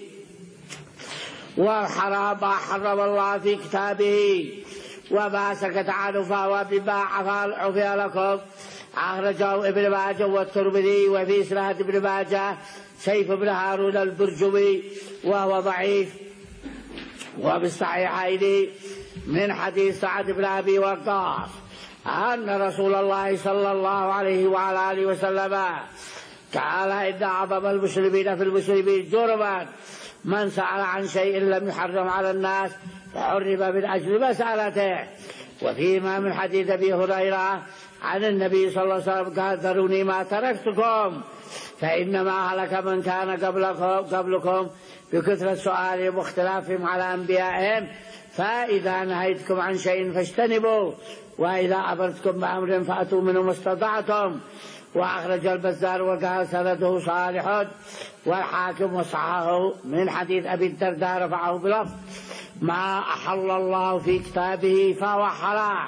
Speaker 2: والحرام ما حرم الله في كتابه، وما سكت عنه فهو بما عفى لكم. أخرجه ابن ماجه والترمذي وفي إسناد ابن ماجه سيف بن هارون البرجمي وهو ضعيف. وبالصحيحين من حديث سعد بن أبي وقاص أن رسول الله صلى الله عليه وعلى آله وسلم قال إن أعظم المسلمين في المسلمين جرما من سأل عن شيء لم يحرم على الناس فحرم من أجل مسألته. وفيما من حديث أبي هريرة عن النبي صلى الله عليه وسلم قال ذروني ما تركتكم فإنما هلك من كان قبلكم, قبلكم بكثرة سؤالهم واختلافهم على أنبيائهم، فإذا نهيتكم عن شيء فاجتنبوا، وإذا أمرتكم بأمر فأتوا منه ما استطعتم. وأخرج البزار وقال سنده صالح، والحاكم وصححه من حديث أبي الدرداء رفعه بلفظ ما أحل الله في كتابه فهو حلال،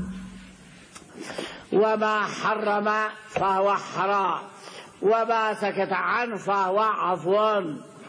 Speaker 2: وما حرم فهو حرام، وما سكت عنه فهو عفو.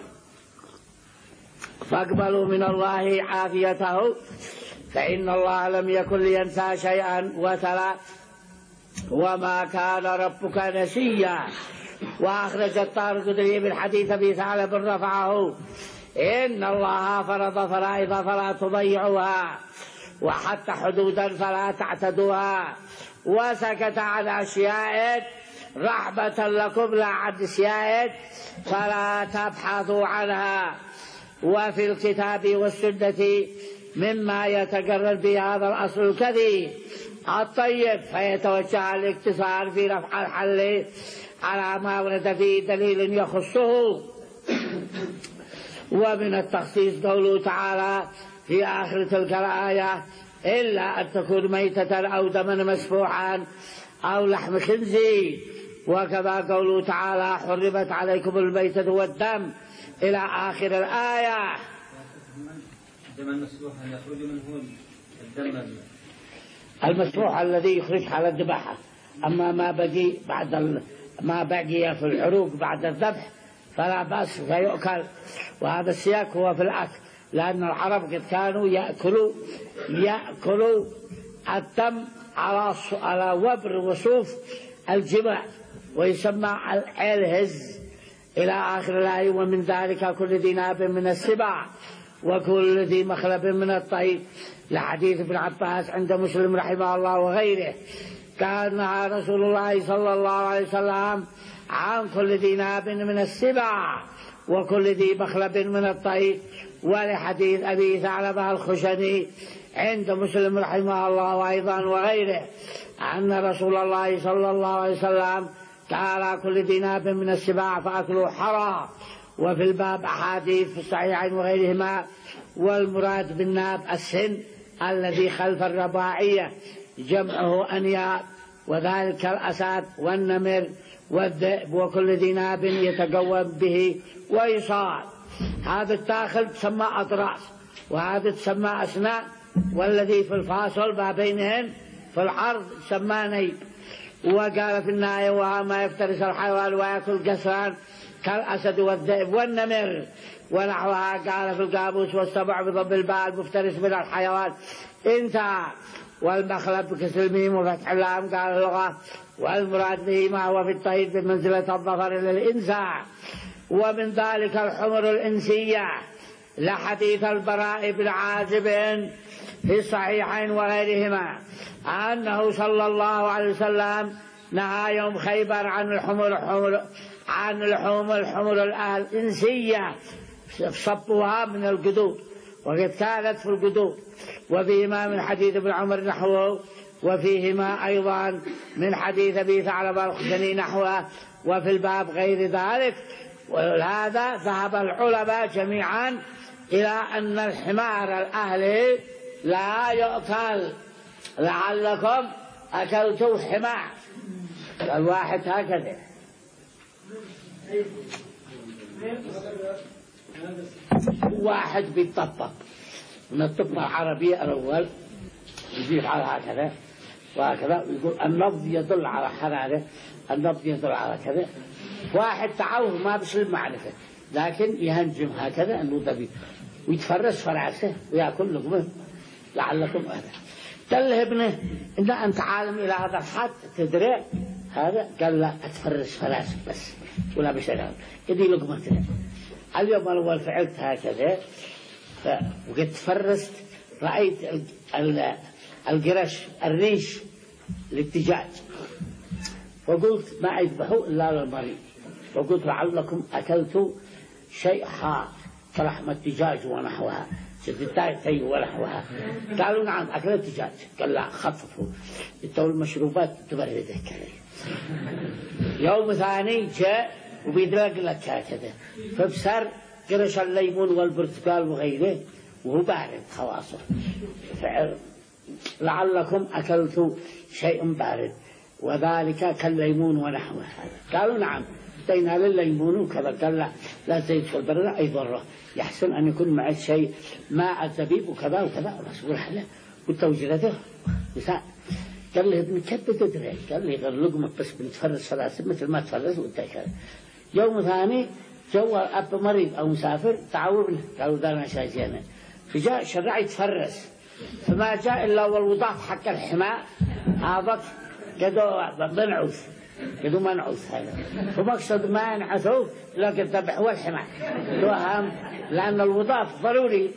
Speaker 2: فاقبلوا من الله عافيته فإن الله لم يكن لينسى شيئا وتلا وما كان ربك نسيا. وأخرج الطارقطني من حديث أبي ثعلب رفعه إن الله فرض فرائض فلا تضيعوها وحتى حدودا فلا تعتدوها، وسكت عن أشياء رحمة لكم لا عن أشياء فلا تبحثوا عنها. وفي الكتاب والسنة مما يتقرر به هذا الأصل الكثير الطيب، فيتوجه الاقتصار في رفع الحل على ما ورد فيه دليل يخصه. ومن التخصيص قوله تعالى في آخر تلك الآية: إلا أن تكون ميتة أو دما مسفوحا أو لحم خنزير. وكذا قوله تعالى: حرمت عليكم الميتة والدم إلى آخر الآية.
Speaker 4: الدم المسفوح يخرج منه الدم
Speaker 2: المسفوح الذي يخرج على الذبحة، أما ما بقي بعد ما بقي في العروق بعد الذبح فلا بأس فيؤكل. وهذا السياق هو في الأكل، لأن العرب قد كانوا يأكلوا يأكلوا الدم على على وبر وصوف الجماع، ويسمى الهز إلى آخر الآية: ومن ذلك كل ذي ناب من السباع وكل ذي مخلب من الطير، لحديث ابن عباس عند مسلم رحمه الله وغيره. كان نهى رسول الله صلى الله عليه وسلم عن كل ذي ناب من السباع وكل ذي مخلب من الطير. ولحديث أبي ثعلبة الخشني عند مسلم رحمه الله وأيضا وغيره أن رسول الله صلى الله عليه وسلم قال: كل ذي ناب من السباع فأكله حرام. وفي الباب أحاديث في الصحيحين وغيرهما. والمراد بالناب السن الذي خلف الرباعية، جمعه أنياب، وذلك الأسد والنمر والذئب وكل ذي ناب يتقوم به ويصاد. هذا الداخل تسمى أضراس، وهذا تسمى أسنان، والذي في الفاصل ما بينهن في العرض سمى نيب. وقال في النهاية: وما يفترس الحيوان ويأكل قسران كالأسد والذئب والنمر ونحوها. قال في القابوس: والسبع بضم الباء المفترس من الحيوان انتهى. والمخلب بكسر الميم وفتح اللام قال اللغة، والمراد به ما هو في الطير بمنزلة الظفر للإنسان. ومن ذلك الحمر الإنسية، لحديث البراء بن عازب في الصحيحين وغيرهما أنه صلى الله عليه وسلم نهى يوم خيبر عن الحمر الحمر عن الحمر الحمر الإنسية، صبوها من القدور، وقد كانت في القدور. وفيهما من حديث ابن عمر نحوه، وفيهما أيضا من حديث أبي ثعلبة الخشني نحوه. وفي الباب غير ذلك. ولهذا ذهب العلماء جميعا إلى أن الحمار الأهلي لا يؤكل. لعلكم أكلتوا حمار. الواحد هكذا. واحد بيطبق من الطب العربية الأول، يجيب على هكذا وهكذا، ويقول النبض يدل على حرارة، النبض يدل على كذا. واحد تعوه ما بسلم معرفة، لكن يهنجم هكذا أنه ذبي ويتفرس فرعسه ويأكل لقمه. لعلكم هذا قال ابنه: إن أنت عالم إلى هذا الحد تدري هذا؟ قال: لا، أتفرس فراسك بس ولا بشغل إدي لقمتنا. اليوم الأول فعلت هكذا وقد تفرست، رأيت القرش الريش للدجاج، فقلت ما يذبحوا إلا للمريض، فقلت لعلكم أكلتوا شيء حار كلحم الدجاج ونحوها، شدتاي ونحوها. قالوا: نعم أكلت دجاج. قال: لا، خففوا، انتوا المشروبات تبردك عليه. يوم ثاني جاء وبيدرق لك هكذا، فبصر قرش الليمون والبرتقال وغيره وهو بارد خلاصه. لعلكم أكلتوا شيء بارد وذلك كالليمون ونحوه. قالوا: نعم ادينا للليمون وكذا. قال: لا، لا زيت في البرد أي ضرة، يحسن أن يكون معه شيء ماء الزبيب وكذا وكذا رسول الله والتوجيرته وساء. قال له: ابن كيف تدري؟ قال لي: غير لقمة بس بنتفرس ثلاثة مثل ما تفرس وانت كذا. يوم ثاني جو أب مريض أو مسافر تعاوبنا، قالوا: دارنا شاجينا. فجاء شرع يتفرس، فما جاء إلا والوضاف حق الحماء هذا قدوا منعوث، قدوا منعوث هذا، فمقصد ما ينعثوا لكن الذبح هو الحماء وهم، لأن الوضاف ضروري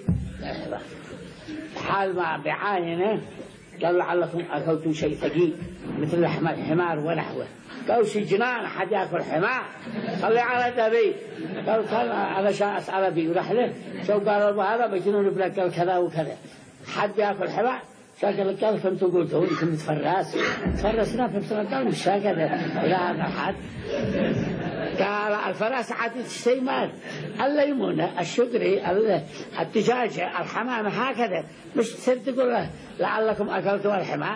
Speaker 2: حال ما بعاينه. قال: لعلكم أكلتوا شيء ثقيل مثل لحم الحمار ونحوه. قالوا: شي جنان حد يأكل حمار؟ خلي على دبي. قالوا: كان على شاء أسأل بي ورحله شو قالوا هذا بجنون ابنك كذا وكذا. حد ياكل حمار شكل الكلف انتم قلتوا انكم متفرس تفرسنا في بسنة مش هكذا الى هذا الحد. قال الفرس عادة الشيمات الليمونة الشقري الدجاجة الحمامة هكذا مش تصير تقول له لعلكم أكلتوا الحمام.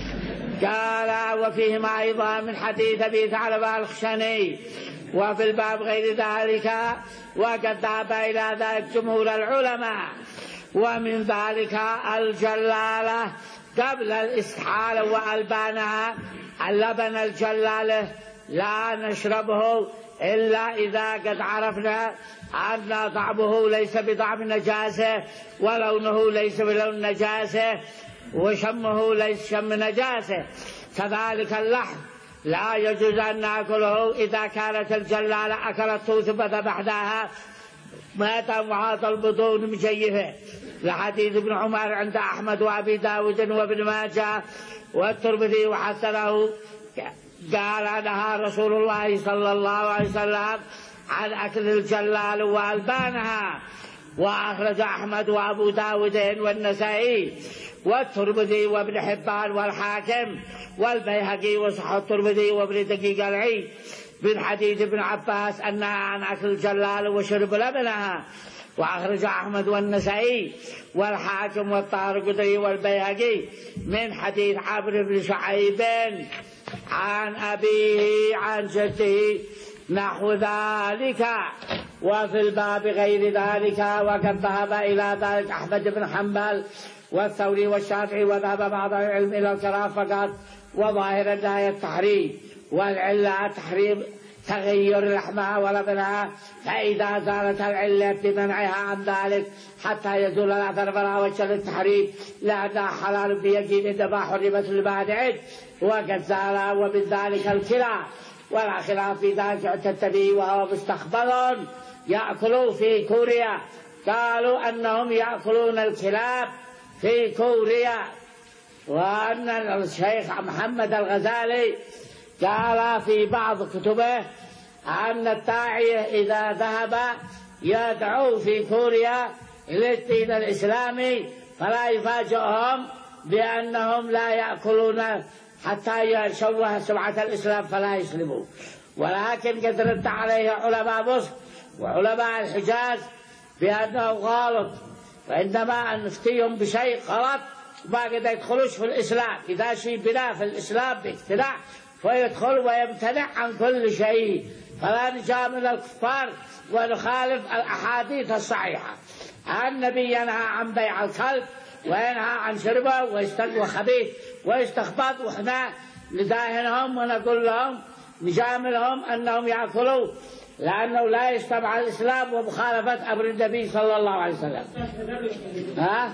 Speaker 2: قال وفيهما أيضا من حديث أبي ثعلبة الخشني وفي الباب غير ذلك وقد ذهب إلى ذلك جمهور العلماء. ومن ذلك الجلالة قبل الاستحالة وألبانها اللبن الجلالة لا نشربه إلا إذا قد عرفنا أن طعمه ليس بطعم نجاسة ولونه ليس بلون نجاسة وشمه ليس شم نجاسة. كذلك اللحم لا يجوز أن نأكله إذا كانت الجلالة أكلته ثم ذبحناها مات معاط البطون مجيفة لحديث ابن عمر عند أحمد وأبي داود وابن ماجه والترمذي وحسنه. قال نهى رسول الله صلى الله عليه وسلم عن أكل الجلال وألبانها. وأخرج أحمد وأبو داود والنسائي والترمذي وابن حبان والحاكم والبيهقي وصحح الترمذي وابن دقيق العيد من حديث ابن عباس أنها عن أكل الجلال وشرب لبنها. وأخرج أحمد والنسائي والحاكم والطارقطي والبيهقي من حديث عمرو بن شعيب عن أبيه عن جده نحو ذلك. وفي الباب غير ذلك وقد ذهب إلى ذلك أحمد بن حنبل والثوري والشافعي وذهب بعض العلم إلى الكراهة فقط وظاهر الآية التحريم والعلة تحريم تغير لحمها ولبنها. فإذا زالت العلة بمنعها عن ذلك حتى يزول الأثر فلا وجه للتحريم لأنها حلال بيقين إنما حرمت لبعد وقد زال. ومن ذلك الكلى ولا خلاف في ذلك اعتدت به وهو مستقبل يأكلوا في كوريا. قالوا أنهم يأكلون الكلاب في كوريا. وأن الشيخ محمد الغزالي قال في بعض كتبه أن الداعية إذا ذهب يدعو في كوريا إلى الدين الإسلامي فلا يفاجئهم بأنهم لا يأكلون حتى يشوه سمعة الإسلام فلا يسلموا. ولكن قد رد عليه علماء مصر وعلماء الحجاز بأنه غلط وعندما نفتيهم بشيء غلط ما قد يدخلوش في الإسلام. إذا شيء بناء في الإسلام باقتناع فيدخل ويمتنع عن كل شيء. فلا نجامل الكفار ونخالف الأحاديث الصحيحة. النبي ينهى عن بيع الكلب وينهى عن شربه ويستقوى خبيث ويستخبط وإحنا نداهنهم ونقول لهم نجاملهم أنهم يأكلوا لأنه لا يجتمع الإسلام ومخالفة أمر النبي صلى الله عليه وسلم. ها؟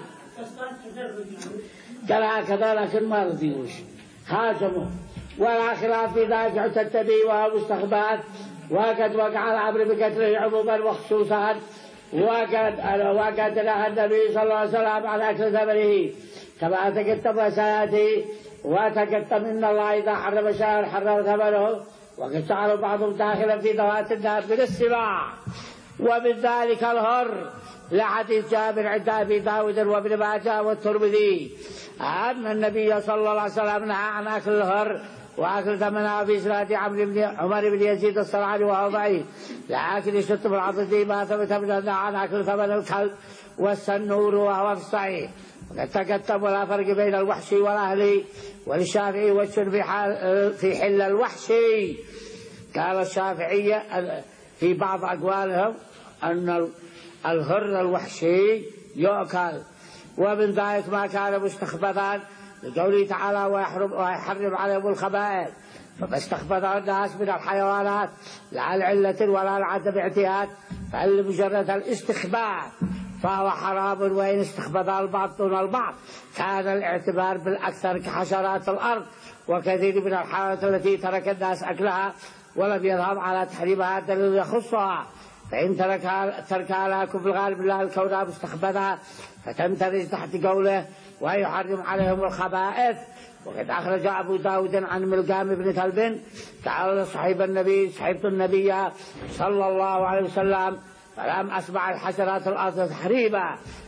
Speaker 2: قال هكذا لكن ما رضيوش هاجموا. ولا خلاف في ذلك اعتدت به وهو مستخبات. وقد وقع الأمر بقتله عموما وخصوصا. وقد وقد نهى النبي صلى الله عليه وسلم عن أكل ثمره كما تكتب سيأتي. وتكتب إن الله إذا حرم شيئا حرم ثمنه. وقد جعل بعضهم داخلا في ذوات النار من السباع. ومن ذلك الهر لحديث جابر عند أبي داود وابن ماجه والترمذي أن النبي صلى الله عليه وسلم نهى عن أكل الهر وأكل ثمنها في إسناد عمر بن يزيد الصنعاني وهو ضعيف لكن يشتم العضدي ما ثبت من عن أكل ثمن الكلب والسنور وهو في الصحيح. وقد تكتب ولا فرق بين الوحشي والأهلي والشافعي والشر في حل الوحشي. قال الشافعية في بعض أقوالهم أن الهر الوحشي يؤكل. ومن ذلك ما كان مستخبثا لقوله تعالى ويحرم, ويحرم عليهم الخبائث. فما استخبث الناس من الحيوانات لا العلة ولا العدم اعتياد فلمجرد الاستخباث فهو حرام. وإن استخبث البعض دون البعض كان الاعتبار بالأكثر كحشرات الأرض وكثير من الحيوانات التي ترك الناس أكلها ولم يذهب على تحريمها دليل يخصها. فإن تركها تركها لكم في الغالب الله الكونها مستخبثة فتندرج تحت قوله ويحرم عليهم الخبائث. وقد أخرج أبو داود عن ملقام بن كلب تعالى صحيب النبي صحيبت النبي صلى الله عليه وسلم فلم أسمع الحشرات الأرض تحريبا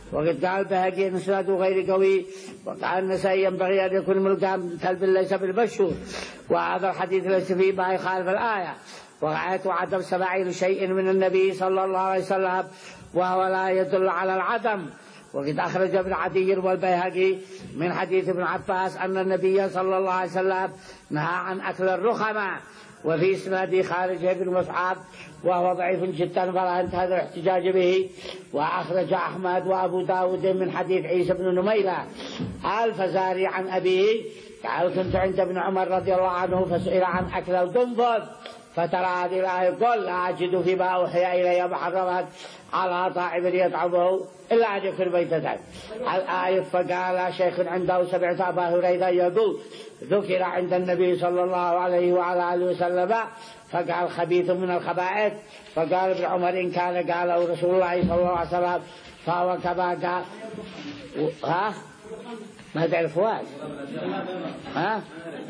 Speaker 2: وقد قال بهقي إسناده غير قوي. وقال النسائي ينبغي أن يكون ملقام كلب ليس بالمشهور، وهذا الحديث ليس فيه ما يخالف الآية. وغاية عدم سماع شيء من النبي صلى الله عليه وسلم وهو لا يدل على العدم. وقد أخرج ابن عدي والبيهقي من حديث ابن عباس أن النبي صلى الله عليه وسلم نهى عن أكل الرخمة، وفي إسناده خارج بن مصعب وهو ضعيف جدا فلا ينتهي الاحتجاج به. وأخرج أحمد وأبو داود من حديث عيسى بن نميلة الفزاري عن أبيه قال كنت عند ابن عمر رضي الله عنه فسئل عن أكل القنفذ فترى هذه الآية قل لا أجد فيما أوحي إلي محرما على طاعم يطعمه إلا أن يكون ميتة. الآية فقال شيخ عنده سمعت أبا هريرة يقول ذكر عند النبي صلى الله عليه وعلى آله وسلم فقال خبيث من الخبائث، فقال ابن عمر إن كان قاله رسول الله صلى الله عليه وسلم فهو كما قال. ها ما تعرف واحد ها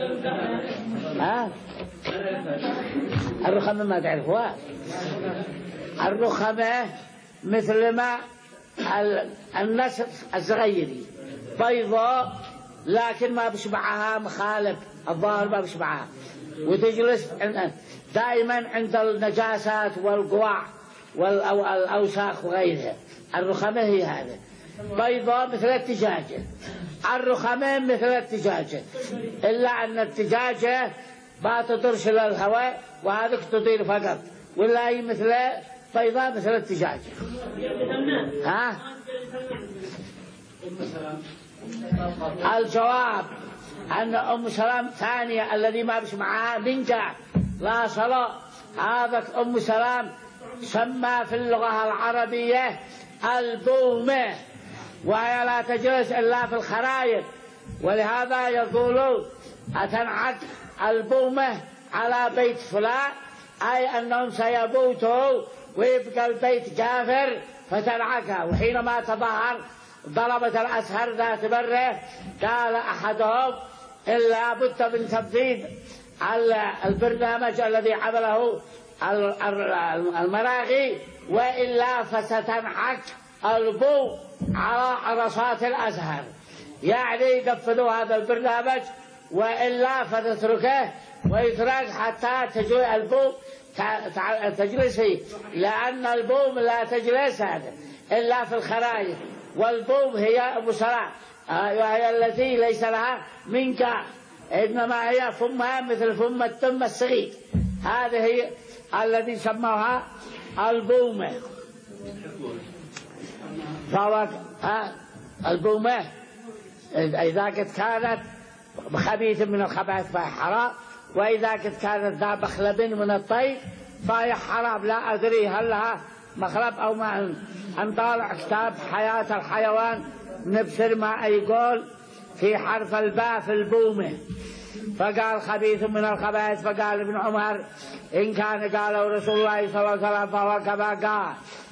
Speaker 2: ها الرخمة ما تعرف واحد. الرخمة مثل ما النسر الصغيري بيضاء لكن ما بشبعها مخالب الظاهر ما بشبعها، وتجلس دائما عند النجاسات والقواع والأوساخ وغيرها. الرخمة هي هذا بيضاء مثل الدجاجة. الرخمة مثل الدجاجة إلا أن الدجاجة ما تطرش للهواء وهذا تطير فقط، ولا هي مثل بيضاء مثل الدجاجة. ها الجواب أن أم سلام ثانية الذي ما بش معها منجع لا صلاة، هذا أم سلام سمى في اللغة العربية البومة، وهي لا تجلس إلا في الخرايط، ولهذا يقولون أتنعك البومة على بيت فلان، أي أنهم سيبوتوا ويبقى البيت جافر فتنعكها. وحينما تظهر ضربة الأسهر ذات بره قال أحدهم إلا بد من تبديد البرنامج الذي عمله المراغي وإلا فستنعك البو على عرصات الأزهر، يعني يقفلوا هذا البرنامج وإلا فتتركه ويترك حتى تجوي البو تجلسي، لأن البوم لا تجلس هذا إلا في الخرايط، والبوم هي أم سلام وهي التي ليس لها منكع إنما هي فمها مثل فم التم الصغير، هذه هي الذي سموها البومة. فهو البومة إذا قد كانت خبيث من الخبائث فهي حرام، وإذا قد كانت ذا مخلب من الطيب فهي حرام. لا أدري هل لها مخلب أو ما. نطالع كتاب حياة الحيوان نبصر ما يقول في حرف الباء في البومة. فقال خبيث من الخبائث، فقال ابن عمر إن كان قاله رسول الله صلى الله عليه وسلم فهو كما قال.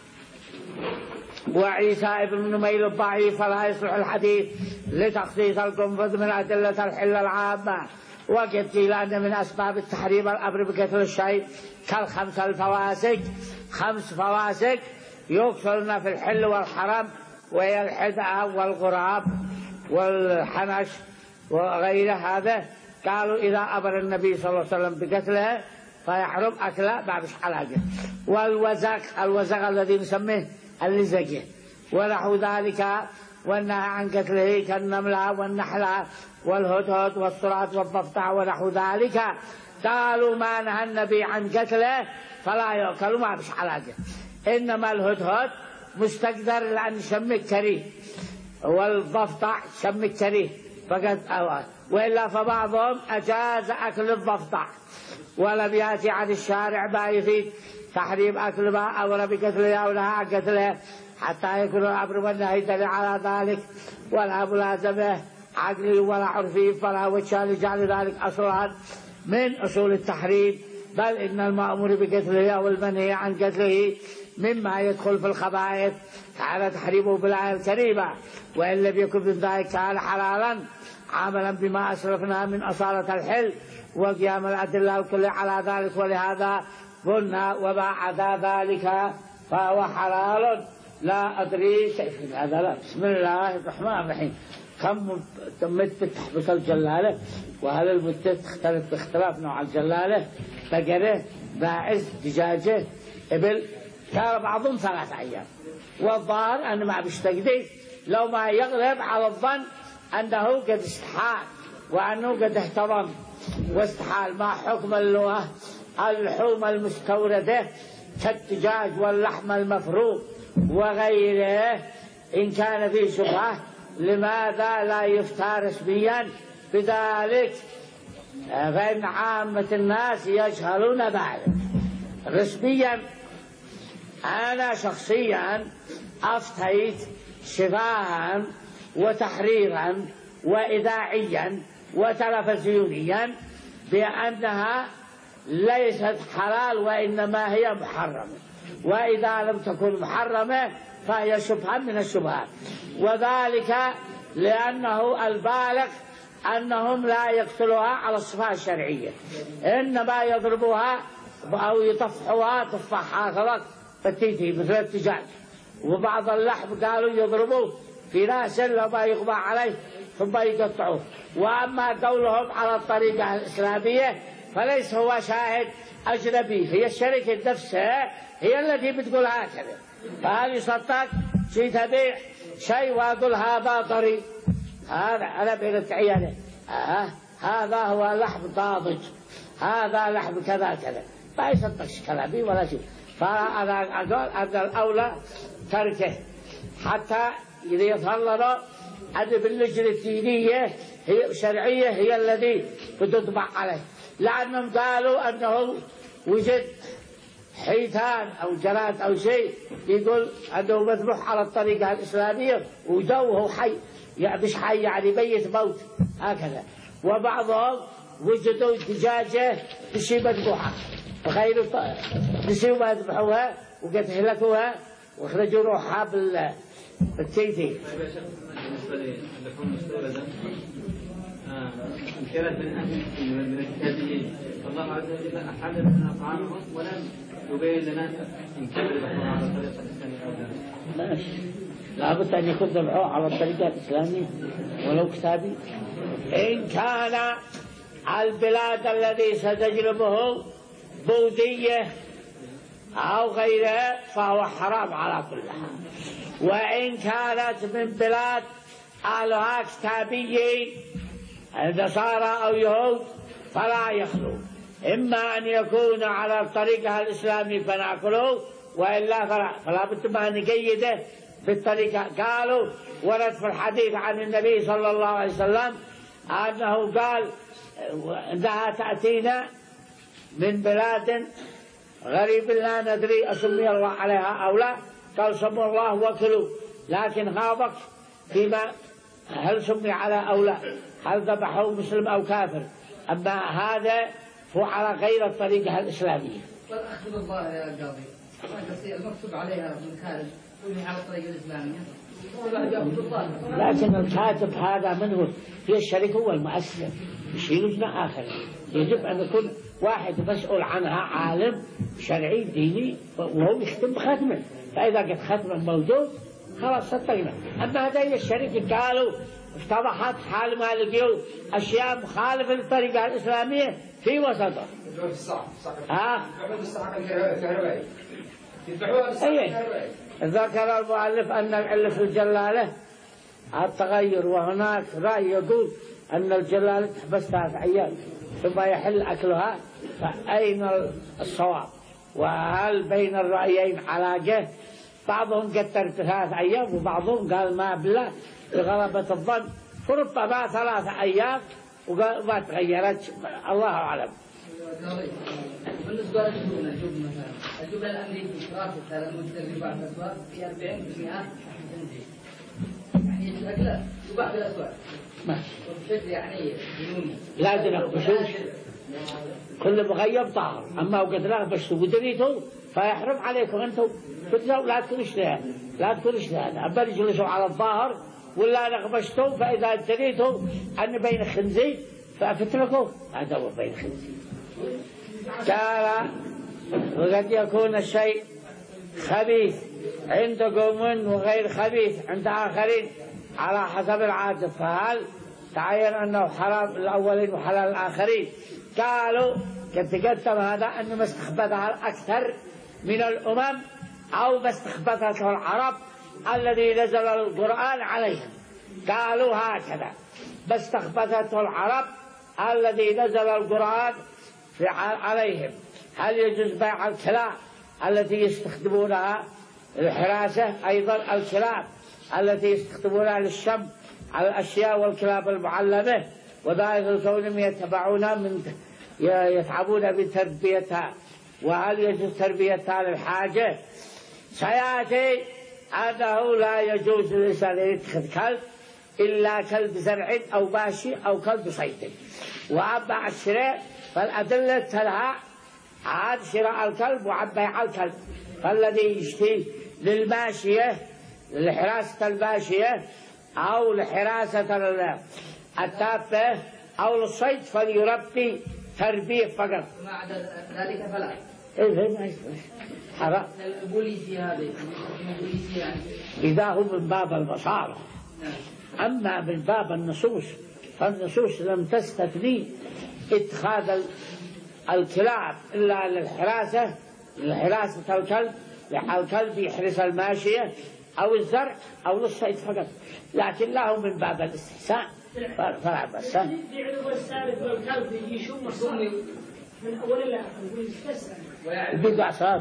Speaker 2: وعيسى ابن نميل الضعيف فلا يصلح الحديث لتخصيص القنفذ من أدلة الحل العامة. وقد قيل أن من أسباب التحريم الأمر بقتل الشيء كالخمس الفواسق، خمس فواسق يقتلن في الحل والحرم، وهي الحدعة والغراب والحنش وغير هذا. قالوا إذا أمر النبي صلى الله عليه وسلم بقتله فيحرم أكله ما بش حلاقه. والوزق، الوزق الذي نسميه اللزقة ونحو ذلك، والنهى عن قتله كالنملة والنحلة والهدهد والصراط والضفدع ونحو ذلك. قالوا ما نهى النبي عن قتله فلا يأكل ما بش حلاقه، إنما الهدهد مستقدر لأن شمك كريه، والضفدع شمك كريه فقد أوى، وإلا فبعضهم أجاز أكل الضفدع، ولم يأتي عن الشارع ما يفيد تحريم أكل ما أمر بقتله أو نهى عن قتله حتى يكون الأمر والنهي دليل على ذلك، ولا ملازمة عقلي ولا عرفي، فلا وجه لجعل ذلك أصلا من أصول التحريم، بل إن المأمور بقتله أو المنهي عن قتله مما يدخل في الخبائث على تحريمه بالآية الكريمة، وإن لم يكن من ذلك كان حلالا عملا بما أسلفنا من أصالة الحل وقيام الأدلة الكل على ذلك. ولهذا قلنا وما عدا ذلك فهو حلال لا أدري كيف هذا. لا، بسم الله الرحمن الرحيم. كم متت تحبس الجلالة، وهل المتت تختلف باختلاف نوع الجلالة، بقرة، باعز، دجاجة، إبل، كان بعضهم ثلاثة أيام. والظاهر أنه ما بيشتقدي لو ما يغلب على الظن أنه قد استحال وأنه قد احتضن واستحال. ما حكم اللغة اللحوم المستوردة كالدجاج واللحم المفروم وغيره إن كان فيه شبهة؟ لماذا لا يفتى رسميا بذلك؟ فإن عامة الناس يجهلون ذلك. رسميا أنا شخصيا أفتيت شفاها وتحريرا وإذاعيا وتلفزيونيا بأنها ليست حلال وإنما هي محرمة، وإذا لم تكن محرمة فهي شبهة من الشبهات. وذلك لأنه البالغ أنهم لا يقتلوها على الصفة الشرعية، إنما يضربوها أو يطفحوها تفاحات غلط فتيتي مثل الدجاج. وبعض اللحم قالوا يضربوه في راس لما يغمى عليه ثم يقطعوه. وأما قولهم على الطريقة الإسلامية فليس هو شاهد أجنبي، هي الشركة نفسها هي التي بتقول هكذا. فهل يصدق شيء تبيع شيء وأقول هذا طريق، هذا أنا بين التعيانة آه هذا هو لحم ضابط، هذا لحم كذا كذا، ما يصدقش كلامي ولا شيء. فأنا أقول أن الأولى تركه حتى إذا يظهر لنا أن باللجنة الدينية هي شرعية هي الذي بتطبع عليه، لأنهم قالوا أنه وجد حيتان أو جراد أو شيء يقول أنه مذبوح على الطريقة الإسلامية وجوه حي، يعني مش حي يعني ميت موت هكذا. وبعضهم وجدوا دجاجة بشي مذبوحة وغير بشي ما يذبحوها وقد هلكوها واخرجوا روحها بالتيتي.
Speaker 4: بالنسبة للحوم المستوردة كانت من أهل من الكتابيين، الله عز وجل أحل لنا طعامهم ولم يبين لنا إن كان ذبحوها على الطريقة الإسلامية أو لا.
Speaker 2: ماشي، لابد أن يكون ذبحوه على الطريقة الإسلامية ولو كتابي. إن كان البلاد الذي ستجلبه بوذية أو غيرها فهو حرام على كل حال. وإن كانت من بلاد أهلها كتابيين النصارى أو يهود فلا يخلو، إما أن يكون على الطريقة الإسلامية فنأكله وإلا فلا, فلا بد ما نقيده بالطريقة. قالوا ورد في الحديث عن النبي صلى الله عليه وسلم أنه قال إنها تأتينا من بلاد غريب لا ندري أسمي الله عليها أو لا، قال سموا الله وكلوا، لكن غابك فيما هل سمي على أو لا، هل ذبحه مسلم أو كافر. أما هذا هو على غير الطريقة الإسلامية.
Speaker 1: والأخذ الظاهر يا قاضي المكتوب عليها من خارج ومن على الطريقة الإسلامية،
Speaker 2: لكن الكاتب هذا من هو؟ هي الشركة هو المؤسسة، يشيل لجنة آخر. يجب أن يكون واحد مسؤول عنها عالم شرعي ديني وهو يختم بختمه، فإذا قد ختمه موجود خلاص صدقنا. أما هذه الشركة قالوا افتضحت حال ما لقيوا أشياء مخالفة للطريقة الإسلامية في وسطها. ها؟ أيه. ذكر المؤلف أن العلة في الجلالة التغير، وهناك رأي يقول أن الجلالة تحبس ثلاث أيام ثم يحل أكلها، فأين الصواب؟ وهل بين الرأيين علاقة؟ بعضهم قدر ثلاث أيام وبعضهم قال ما بالله بغلبة الظن فربما ثلاث أيام وما تغيرت، الله أعلم.
Speaker 1: بالنسبة للجبنة الجبنة الجبنة الأمريكية رافضة المشتري بعض الأسواق في أربعين بالمئة يعني أكلها يباع في الأسواق وبشكل يعني جنوني.
Speaker 2: لا تنقبشوش، كل مغيب طاهر، أما وقد نقبشتوا ودريتوا فيحرم عليكم أنتم فتلوا لا تكونش لها لا تكونش لها أما يجلسوا على الظاهر ولا نقبشتوا فإذا دريتوا أن بين خنزير فأفتلكوا هذا هو بين خنزير. قال وقد يكون الشيء خبيث عند قوم وغير خبيث عند آخرين على حسب العادة، فهل تعين أنه حرام الأولين وحلال الآخرين؟ قالوا تقدم هذا أنه ما استخبثها الأكثر من الأمم أو ما استخبثته العرب الذي نزل القرآن عليهم. قالوا هكذا ما استخبثته العرب الذي نزل القرآن عليهم. هل يجوز بيع الكلاب التي يستخدمونها الحراسة؟ أيضا الكلاب التي يستخدمونها للشم على الأشياء والكلاب المعلمة، وذلك الكونهم يتبعون من يتعبون بتربيتها. وهل يجوز تربيتها للحاجة؟ سيأتي أنه لا يجوز للإنسان يتخذ كلب إلا كلب زرع أو ماشي أو كلب صيد. وأما الشراء فالأدلة لها عن شراء الكلب وعن بيع الكلب، فالذي يشتري للماشية لحراسة الماشية أو لحراسة الدابة أو للصيد فليربي تربية فقط،
Speaker 1: ما عدا ذلك فلا.
Speaker 2: إيه ما يصلح حرام.
Speaker 1: البوليسي هذه البوليسي يعني
Speaker 2: إذا هو من باب المصالح. أما من باب النصوص فالنصوص لم تستثني اتخاذ الكلاب إلا للحراسة لحراسة الكلب، الكلب يحرس الماشية أو الزرع أو للصيد فقط، لكن له من باب الاستحسان فلا بأس.
Speaker 5: يعرض السارق والكلب يشم الصوم من أول لا يقول يستسلم
Speaker 2: بضع صلاة.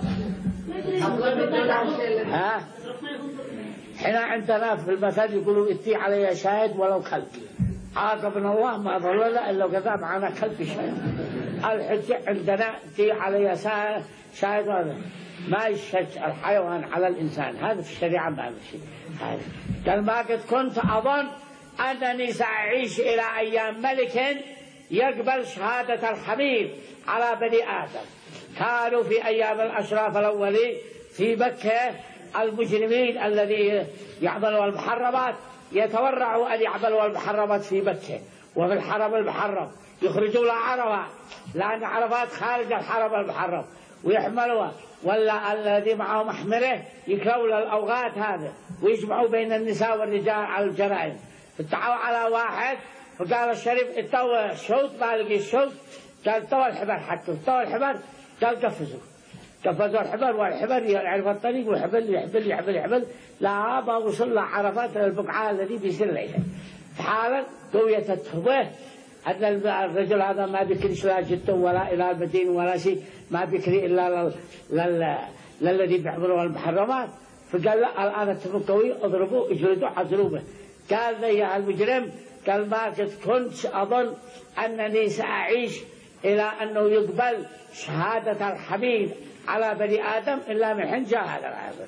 Speaker 2: ها حين عندنا في المثل يقولوا اتي علي شاهد ولو كلب، عاقبنا الله ما ضلل إلا كذا معنا كلب شاهد. الحجة عندنا اتي علي شاهد ولا ما يشج الحيوان على الإنسان، هذا في الشريعة ما شيء. قال ما قد كنت أظن أنني سأعيش إلى أيام ملك يقبل شهادة الحمير على بني آدم. كانوا في أيام الأشراف الأولين في مكة المجرمين الذي يعملوا المحرمات يتورعوا أن يعملوا المحرمات في مكة وفي الحرم المحرم، يخرجوا لها عرفات لأن عرفات خارج الحرم المحرم ويحملوها، ولا الذي معهم أحمره يكروا الأوقات هذا ويجمعوا بين النساء والرجال على الجرائم. فتعوا على واحد فقال الشريف اتوا الشوط ما لقي الشوط، قال توا الحبر حكوا توا الحبر، قال قفزوا قفزوا الحبر، والحبر يعرف الطريق ويحبل يحبل يحبل يحبل لا ما وصل لعرفات البقعة الذي بيصير ليلة. حالا قوية التوبة أن الرجل هذا ما بيكريش لا جدته ولا إلى المدينة ولا شيء، ما بيكري إلا لل... للذي بيعملوا المحرمات. فقال لا الآن تبقوا اضربوه اجلدوه عذروبه. قال ذي المجرم قال ما كنت أظن أنني سأعيش إلى أنه يقبل شهادة الحميد على بني آدم إلا من حين جاء هذا العابد.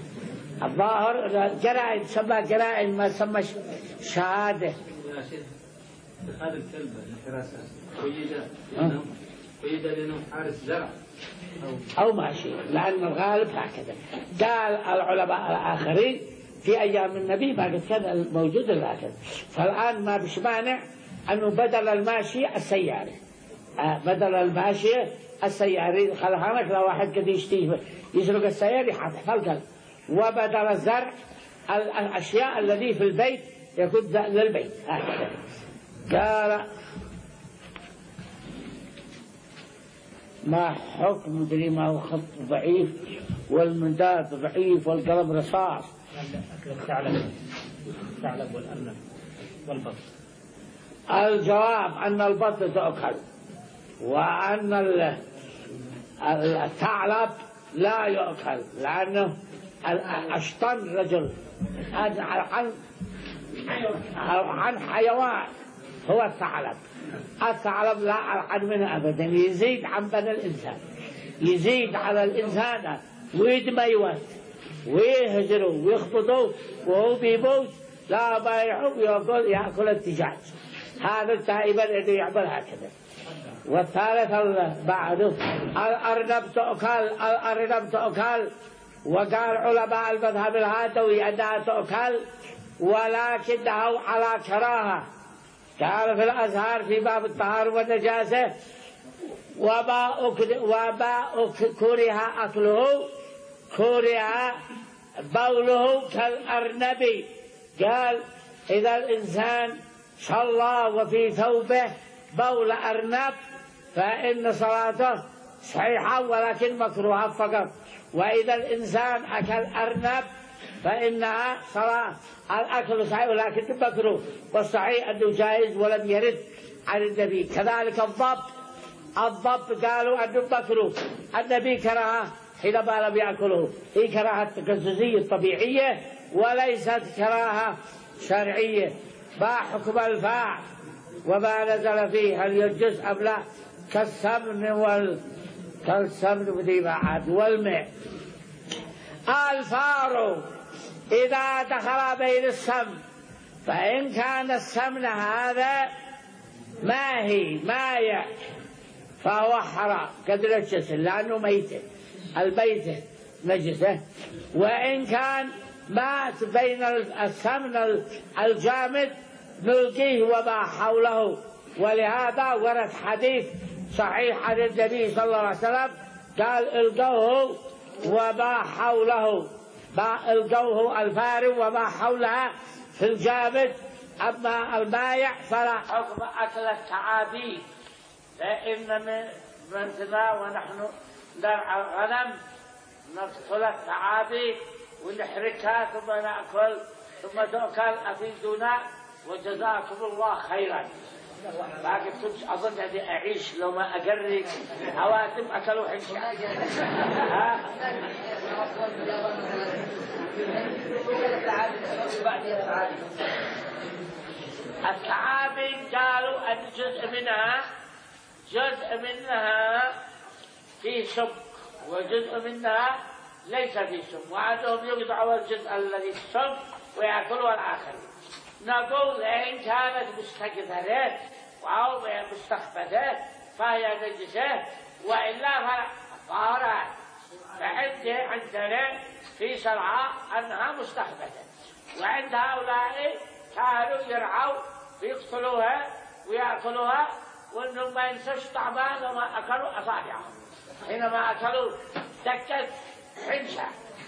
Speaker 2: الظاهر جرائم سمى جرائم ما سمى شهادة.
Speaker 4: هذا الكلب الحراسة قيد لأنه قيد لأنه حارس زرع أو
Speaker 2: أو ماشي، لأن الغالب هكذا. قال العلماء الآخرين في أيام النبي ما قد كان موجود هكذا، فالآن ما بش مانع أنه بدل الماشي السيارة، آه بدل الماشي السيارة خلهانك لو واحد قد يشتيه يسرق السيارة يحطها القلب، وبدل الزرع الأشياء الذي في البيت يكون للبيت هكذا. قال ما حكم مدري ما هو خط ضعيف والمنداد ضعيف والقلم رصاص.
Speaker 5: الثعلب الثعلب والأرنب والبط.
Speaker 2: الجواب أن البط تؤكل، وأن الثعلب لا يؤكل لأنه أشطن رجل عن عن حيوان هو الثعلب. الثعلب لا عن منه أبدا، يزيد عن بني الإنسان، يزيد على الإنسان ويدميوت ويهجروا ويخبطوا وهو بيموت لا بايعوا ويقول يأكل الدجاج. هذا دائما اللي يعمل هكذا. والثالث بعده الأرنب تؤكل، الأرنب تؤكل، وقال علماء المذهب الهادوي أنها تؤكل ولكنه على كراهة. قال في الأزهار في باب الطهارة والنجاسة وما وما كره أكله كورها بوله كالأرنب. قال إذا الإنسان صلى وفي ثوبه بول أرنب فإن صلاته صحيحة ولكن مكروهة فقط. وإذا الإنسان أكل أرنب فإنها صلاة الأكل صحيح ولكن مكروه، والصحيح أنه جائز ولم يرد عن النبي. كذلك الضب، الضب قالوا أنه مكروه، النبي كرهه حينما لم يأكله، هي كراهة تجزئية طبيعية وليست كراهة شرعية. ما حكم الفاع وما نزل فيه، هل يجوز أم لا؟ كالسمن وال كالسمن بديبعات والماء. الفار إذا دخل بين السمن فإن كان السمن هذا ماهي مايع فهو حرام قدر الجسد لأنه ميتة، الميتة نجسة. وإن كان مات بين السمن الجامد نلقيه وما حوله. ولهذا ورد حديث صحيح عن النبي صلى الله عليه وسلم قال القوه وما حوله، ما القوه الفار وما حولها في الجامد. أما المايع فلا حكم أكل التعابين، فإن من منزلنا ونحن نرعى الغنم نقتل التعابين ونحركها ثم نأكل ثم تؤكل أفيدنا وجزاكم الله خيرا. ما قلت أظن أني أعيش لو ما أقري حواتم أكلوا حشا. التعابين قالوا أن جزء منها جزء منها فيه سم وجزء منها ليس فيه سم، وعندهم يقطعوا الجزء الذي السم ويأكلوا الآخر. نقول إن كانت مستكثرة أو مستخبثة فهي نجسة، وإلا فلا طهارة. فعند عندنا في شرعة أنها مستخبثة، وعند هؤلاء كانوا يرعوا ويقتلوها ويأكلوها وإنهم ما ينسوش طعمان وما أكلوا أصابعهم حينما أكلوا دكة حنشة.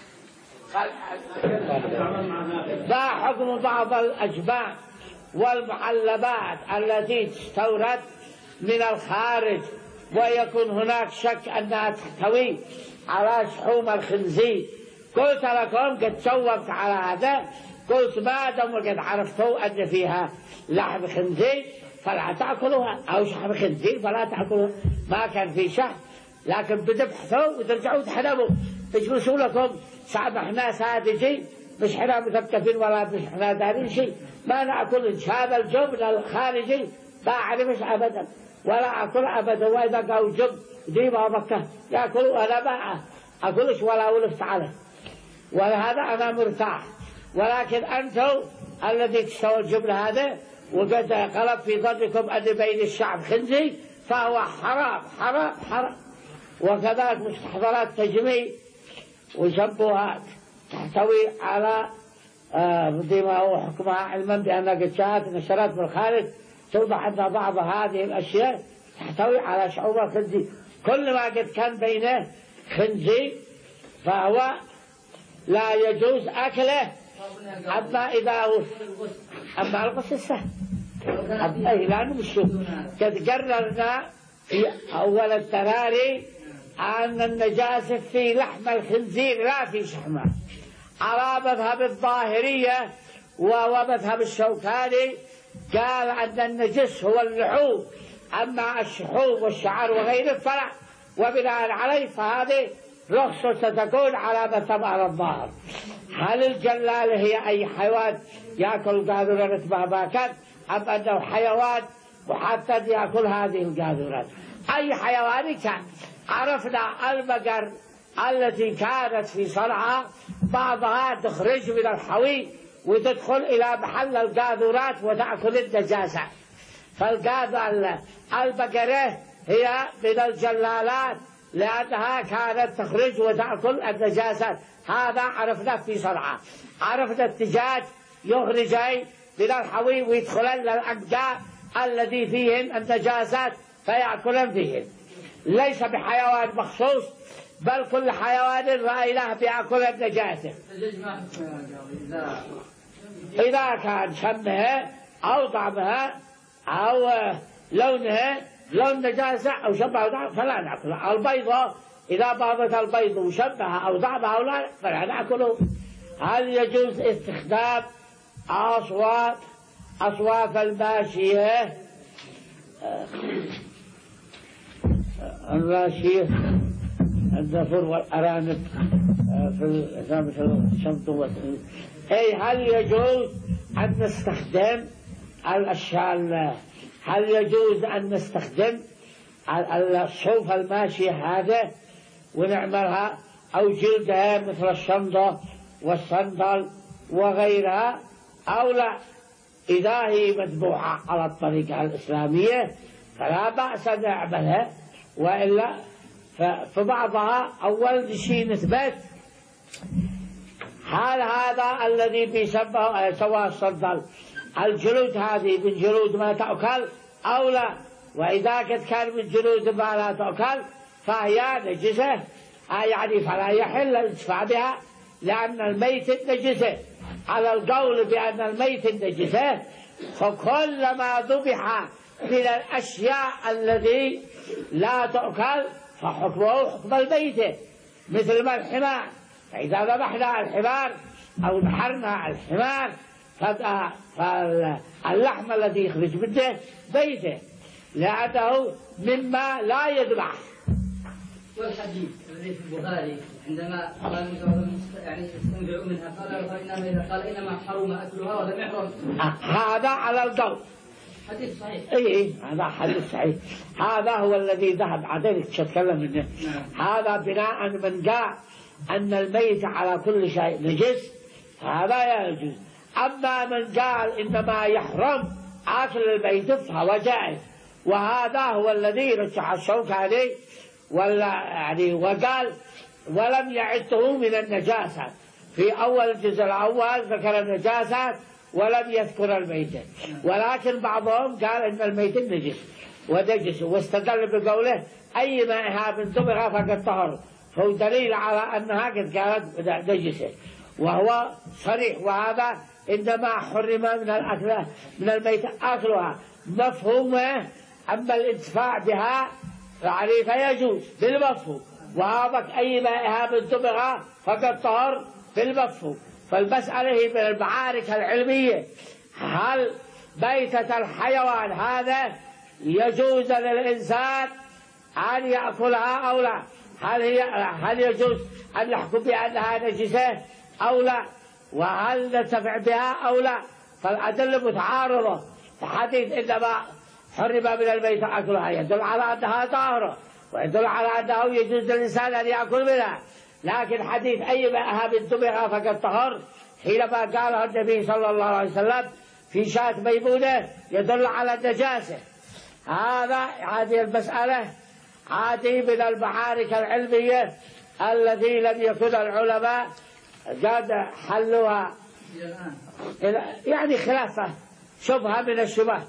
Speaker 2: ذا حكم بعض الأجبان والمعلبات التي تستورد من الخارج ويكون هناك شك أنها تحتوي على شحوم الخنزير. قلت لكم قد شوقت على هذا، قلت ما دام قد عرفتوا أن فيها لحم خنزير فلا تأكلوها، أو شحم خنزير فلا تأكلوها. ما كان في شحم، لكن بتبحثوا وترجعوا تحلموا تجلسوا لكم صعب احنا سادجين مش حنا مثقفين ولا مش حنا دارين شيء، ما نأكل هذا الجبن الخارجي ما أعرفش أبدا ولا أكل أبدا. وإذا قالوا جبن دي ما بكه يأكلوا أنا ما أكلش ولا ولفت عليه، ولهذا أنا مرتاح. ولكن أنتم الذي تشتروا الجبن هذا وقد غلب في ظنكم أن بين الشعب خنزي فهو حرام حرام حرام. وكذلك مستحضرات تجميل وشبهات تحتوي على بما هو حكمها علما بأن قد شاهدت نشرات من الخارج توضح أن بعض هذه الأشياء تحتوي على شعوب الخنزير. كل ما قد كان بينه خنزير فهو لا يجوز أكله. أما إذا أما الغسل السهل أما لأنه مش قد قررنا في أول التراري أن النجاسة في لحم الخنزير لا في شحمه، على مذهب الظاهرية ومذهب الشوكاني قال أن النجس هو اللحوم، أما الشحوم والشعر وغيره فلا. وبناء عليه فهذه رخصة ستكون على مذهب أهل الظاهر. هل الجلالة هي أي حيوان يأكل القاذورات مهما كان، أم أنه حيوان محدد يأكل هذه القاذورات؟ أي حيوان كان. عرفنا البقر التي كانت في صنعاء بعضها تخرج من الحوي وتدخل إلى محل القاذورات وتأكل النجاسة. فالقاذورة البقرة هي من الجلالات لأنها كانت تخرج وتأكل النجاسات، هذا عرفنا في صنعاء. عرفنا الدجاج يخرج من الحوي ويدخلن للأقداء الذي فيهن النجاسات فيأكلن فيهن. ليس بحيوان مخصوص بل كل حيوان رأيناه بيأكل النجاسة.
Speaker 1: الدجاج ما حكمه يا قاضي إذا
Speaker 2: إذا كان شمها أو طعمها أو لونها لون نجاسة أو شبه فلا نأكله. البيضة إذا باضت البيض وشبه أو طعمها أو لا فلا نأكله. هل يجوز استخدام أصوات أصواف الماشية الماشية الزفر والأرانب في الشمس؟ أي هل يجوز أن نستخدم الأشياء هل يجوز أن نستخدم الصوف الماشية هذا ونعملها أو جلدها مثل الشنطة والصندل وغيرها أو لا؟ إذا هي مذبوحة على الطريقة الإسلامية فلا بأس نعملها، وإلا فبعضها أول شيء نثبت هل هذا الذي بيسبه سواء الصندل الجلود هذه من جلود ما تأكل أو لا؟ وإذا قد كان من جلود ما لا تأكل فهي نجسة، يعني فلا يحل الانتفاع بها لأن الميت نجسة. على القول بأن الميت نجسة فكل ما ذبح من الأشياء الذي لا تأكل فحكمه حكم الميت، مثل ما الحمار، فإذا ذبحنا الحمار أو نحرنا الحمار فاللحم الذي يخرج منه بيته لأنه مما لا يذبح.
Speaker 1: والحديث الذي في البخاري عندما قال يعني استنبعوا منها قال فإنما إذا قال إنما حرم أكلها ولم يحرم.
Speaker 2: هذا على القول
Speaker 1: حديث صحيح.
Speaker 2: إيه هذا حديث صحيح، هذا هو الذي ذهب عدلك تتكلم منه. هذا بناء من قال أن الميت على كل شيء نجس هذا يجوز. أما من قال إنما يحرم أكل الميت فهو جائز، وهذا هو الذي رجح الشوكاني ولا يعني وقال ولم يعده من النجاسة. في أول الجزء الأول ذكر النجاسة ولم يذكر الميت، ولكن بعضهم قال إن الميت نجس ونجس واستدل بقوله أي مائها من ذبح فقد طهر، فهو دليل على أنها قد كانت نجسة وهو صريح. وهذا إنما حرم من الأكل من الميت أكلها مفهومه، أما الانتفاع بها يعني فيجوز بالمفهوم، وهذا أي مائها من ذبح فقد طهر بالمفهوم. فالمسألة هي من المعارك العلمية، هل ميتة الحيوان هذا يجوز للإنسان أن يأكلها أو لا؟ هل هي هل يجوز أن نحكم بأنها نجسة أو لا؟ وهل ننتفع بها أو لا؟ فالأدلة متعارضة. فحديث إنما حرم من الميت أكلها يدل على أنها طاهرة ويدل على أنه يجوز للإنسان أن يأكل منها، لكن حديث أي مائها من ذبح فقد طهر حينما قاله النبي صلى الله عليه وسلم في شاة ميمونة يدل على النجاسة. هذا هذه المسألة عادي من المعارك العلمية الذي لم يكن العلماء قد حلوها يعني خلافة شبهة من الشبه.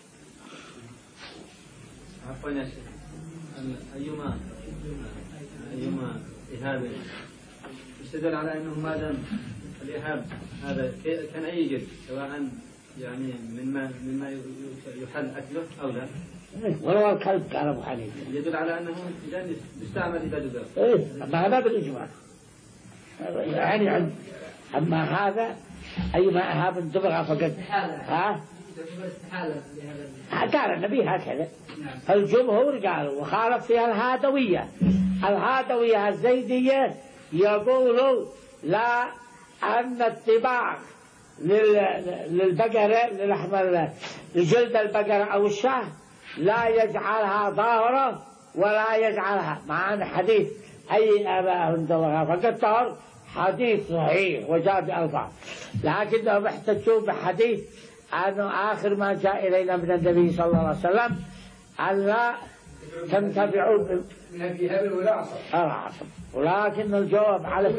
Speaker 4: عفوا يا شيخ، أيما أيما إهاب يستدل على أنه ما دام الإهاب هذا كان أي جلد سواء يعني مما مما يحل أكله أو لا،
Speaker 2: ولو الكلب قال أبو حنيفة
Speaker 4: يدل على أنه إذا يستعمل إذا دبر.
Speaker 2: إيه أما هذا بالإجماع يعني عند أما هذا أي ما أهاب الدبغة فقد ها قال النبي هكذا. الجمهور قالوا وخالف فيها الهادوية. الهادوية الزيدية يقولوا لا أن الطباع للبقرة للحم لجلد البقرة أو الشاه لا يجعلها ظاهرة ولا يجعلها، مع أن حديث أي أباء دبغة فقد طهر حديث صحيح وجاء بألفاظ، لكنهم احتجوا بحديث أنه آخر ما جاء إلينا من النبي صلى الله عليه وسلم أن لا تنتفعوا
Speaker 3: من الذهاب ولا عصر
Speaker 2: العصر، ولكن الجواب على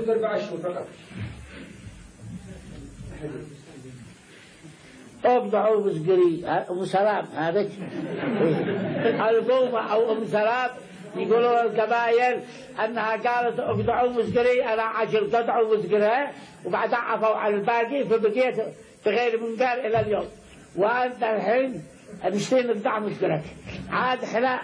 Speaker 2: ابدعوا بسقري أم سلام هذا القومة أو أم سلام يقولوا القبائل أنها قالت اقطعوا مسقري أنا عجل قطعوا مسقرها وبعدها عفوا على الباقي فبقيت بغير منقار إلى اليوم. وأنت الحين نشتري نقطع مسقرك. عاد احنا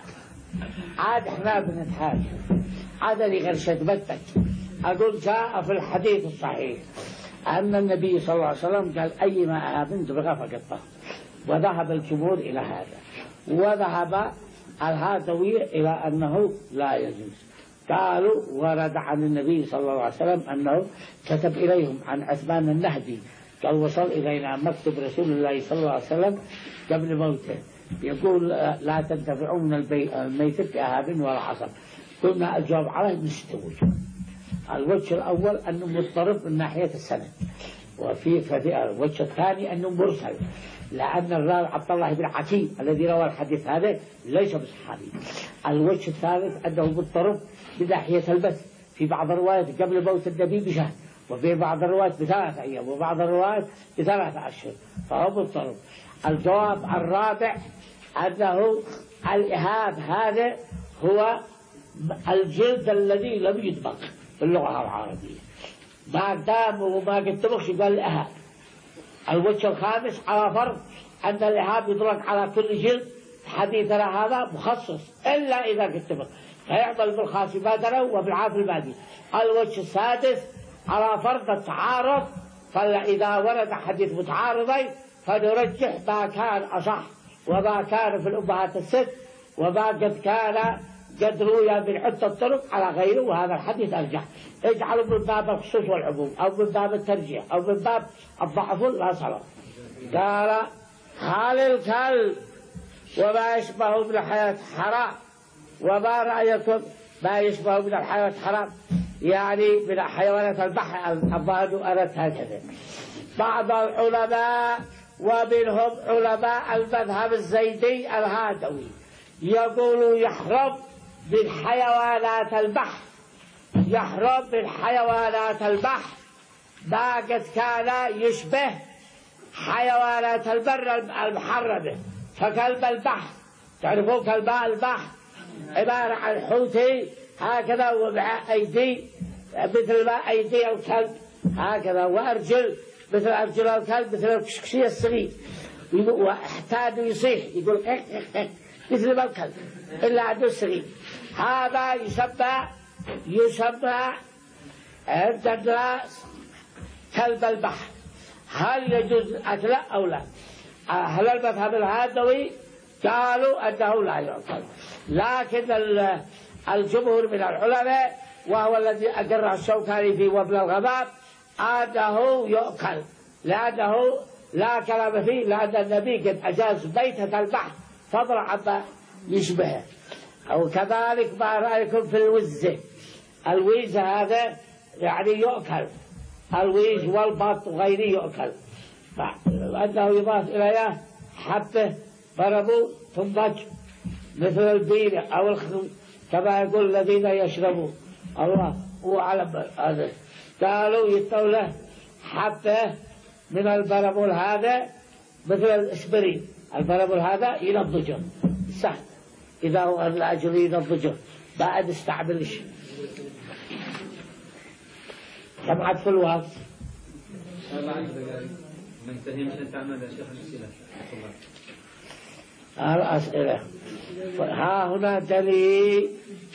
Speaker 2: عاد احنا بنتحاج عاد اللي غرشت بدك. أقول جاء في الحديث الصحيح أن النبي صلى الله عليه وسلم قال أيما آب تبغى فقطه. وذهب الجمهور إلى هذا وذهب الهادوية إلى أنه لا يجوز. قالوا ورد عن النبي صلى الله عليه وسلم أنه كتب إليهم عن عثمان النهدي قال وصل إلينا مكتب رسول الله صلى الله عليه وسلم قبل موته يقول لا تنتفعون من الميت بأهاب ولا عصب. قلنا الجواب عليه من ست وجوه. الوجه الأول أنه مضطرب من ناحية السند وفي الوجه الثاني أنه مرسل لأن الراوي عبد الله بن عتيق الذي روى الحديث هذا ليس بصحابي. الوجه الثالث أنه مضطرب من ناحية البث في بعض الروايات قبل موت النبي بشهر وفي بعض الروايات بثلاثة أيام وبعض الروايات بثلاثة أشهر فهو مضطرب. الجواب الرابع أنه الإهاب هذا هو الجلد الذي لم يدبغ في اللغة العربية ما دام وما قد تبغش قال الإهاب. الوجه الخامس على فرض أن الإهاب يطلق على كل جلد حديثنا هذا مخصص إلا إذا قد تبغ فيعمل بالخاصبات له وبالعاف الباقي. الوجه السادس على فرض التعارض فإذا ورد حديث متعارضين فنرجح ما كان أصح وما كان في الأمهات الست وما قد كان قد روي من عدة الطرق على غيره وهذا الحديث أرجح. اجعلوا من باب الخصوص والعموم أو من باب الترجيح أو من باب الضعف لا صلاة. قال هل الكلب وما يشبه من الحياة حرام وما رأيكم ما يشبه من الحياة حرام يعني من حيوانات البحر الظاهر أردت هكذا. بعض العلماء ومنهم علماء المذهب الزيدي الهادوي يقولوا يحرم من حيوانات البحر يحرم من حيوانات البحر ما قد كان يشبه حيوانات البر المحرمة. فكلب البحر تعرفون كلب البحر عبارة عن حوتي هكذا ومع أيدي مثل ما أيدي الكلب هكذا وأرجل مثل أرجل الكلب مثل الكشكشية الصغير واحتاج يصيح يقول إيه إيه إيه مثل ما الكلب إلا عنده الصغير. هذا يسمى يسمى عند الناس كلب البحر. هل يجوز أكله أو لا؟ أهل المذهب الهادوي قالوا أنه لا يؤكل لكن الجمهور من العلماء وهو الذي أقره الشوكاني في وابل الغمام أنه يؤكل لأنه لا كلام فيه لأن النبي قد أجاز بيتة البحر فضلا عما يشبهه. أو كذلك ما رأيكم في الوزة. الويز هذا يعني يؤكل الويز والبط وغيره يؤكل لأنه يضاف إليه حبة بربو ثمج مثل البيرة أو الخنم كما يقول الذين يشربون الله هو على هذا. قالوا يتولى حبة من البربول هذا مثل الإسبرين البربول هذا ينضجه سهل إذا هو الأجل ينضجه بعد استعملش كم عاد في الوقت
Speaker 4: ننتهي من تعمل يا شيخ الأسئلة.
Speaker 2: الأسئلة ها هنا دليل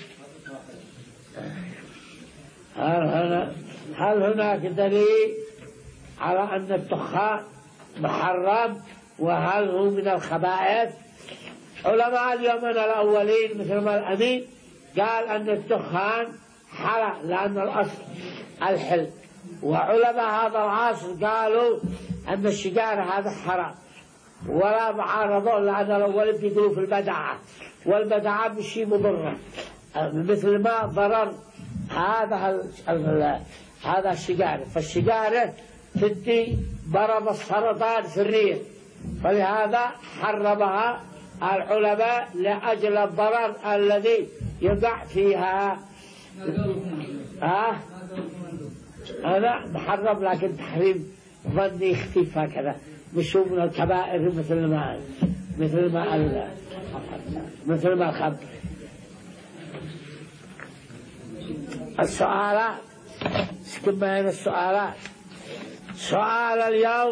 Speaker 2: هل هنا هل هناك دليل على أن الدخان محرم وهل هو من الخبائث؟ علماء اليمن الأولين مثل ما الأمين قال أن الدخان حرام لأن الأصل الحل. وعلماء هذا العصر قالوا أن الشجار هذا حرام ولا معارضون لأن الأولين بيقولوا في البدعة والبدعة بشيء مضرة مثل ما ضرر هذا هذا الشجار. فالشجارة تدي مرض السرطان في الريق فلهذا حرمها العلماء لأجل الضرر الذي يقع فيها. ها هذا محرم لكن تحريم ظني خفيف هكذا مش من الكبائر مثل ما مثل ما مثل ما الخمر. السؤالات سكبين السؤالات. سؤال اليوم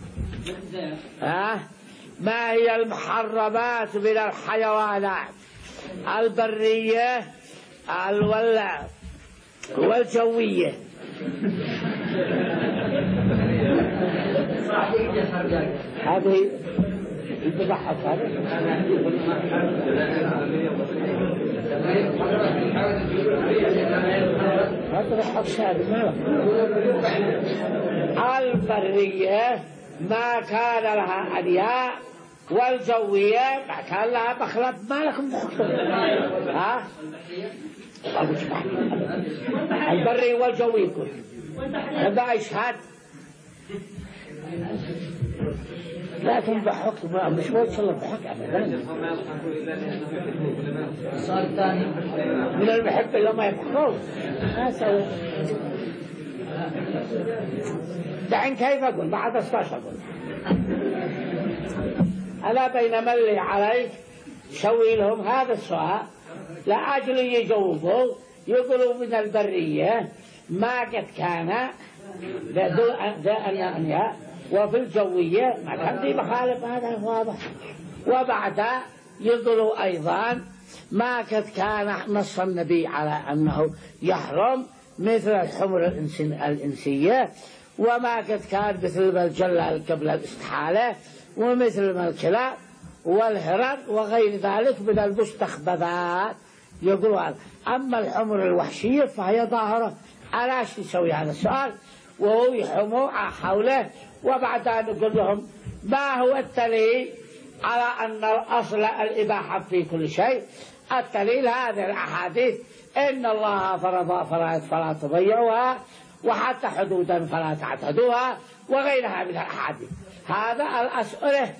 Speaker 2: ها ما هي المحرمات من الحيوانات البرية والجوية؟ هذه البحث هذا البرية ما كان لها أنياء، والجوية ما كان لها مخلب. ما لكم ها البري والجوي يكون هذا يشهد لا تنبحك مش وجه الله بحك أبدا.
Speaker 1: السؤال الثاني
Speaker 2: من المحب اللي ما يبحكون هذا دعين كيف أقول بعد أستاش أقول ألا بين ملي عليك شوي لهم هذا السؤال لأجل يجاوبوا يقولوا من البرية ما قد كان ذا أنياء، وفي الجوية ما كان دي مخالف. هذا واضح. وبعد يقولوا أيضا ما قد كان نص النبي على أنه يحرم مثل الحمر الإنسية، وما قد كان مثل ما الجلال قبل الاستحالة، ومثل ما الكلاب والهرم وغير ذلك من المستخبذات. يقولون أما الحمر الوحشية فهي ظاهرة. علاش يسوي هذا السؤال وهو يحموا حوله؟ وبعدها نقول لهم ما هو الدليل على أن الأصل الإباحة في كل شيء؟ الدليل هذه الأحاديث إن الله فرض فرائض فلا تضيعوها، وحتى حدودا فلا تعتدوها، وغيرها من الأحاديث. هذا الأسئلة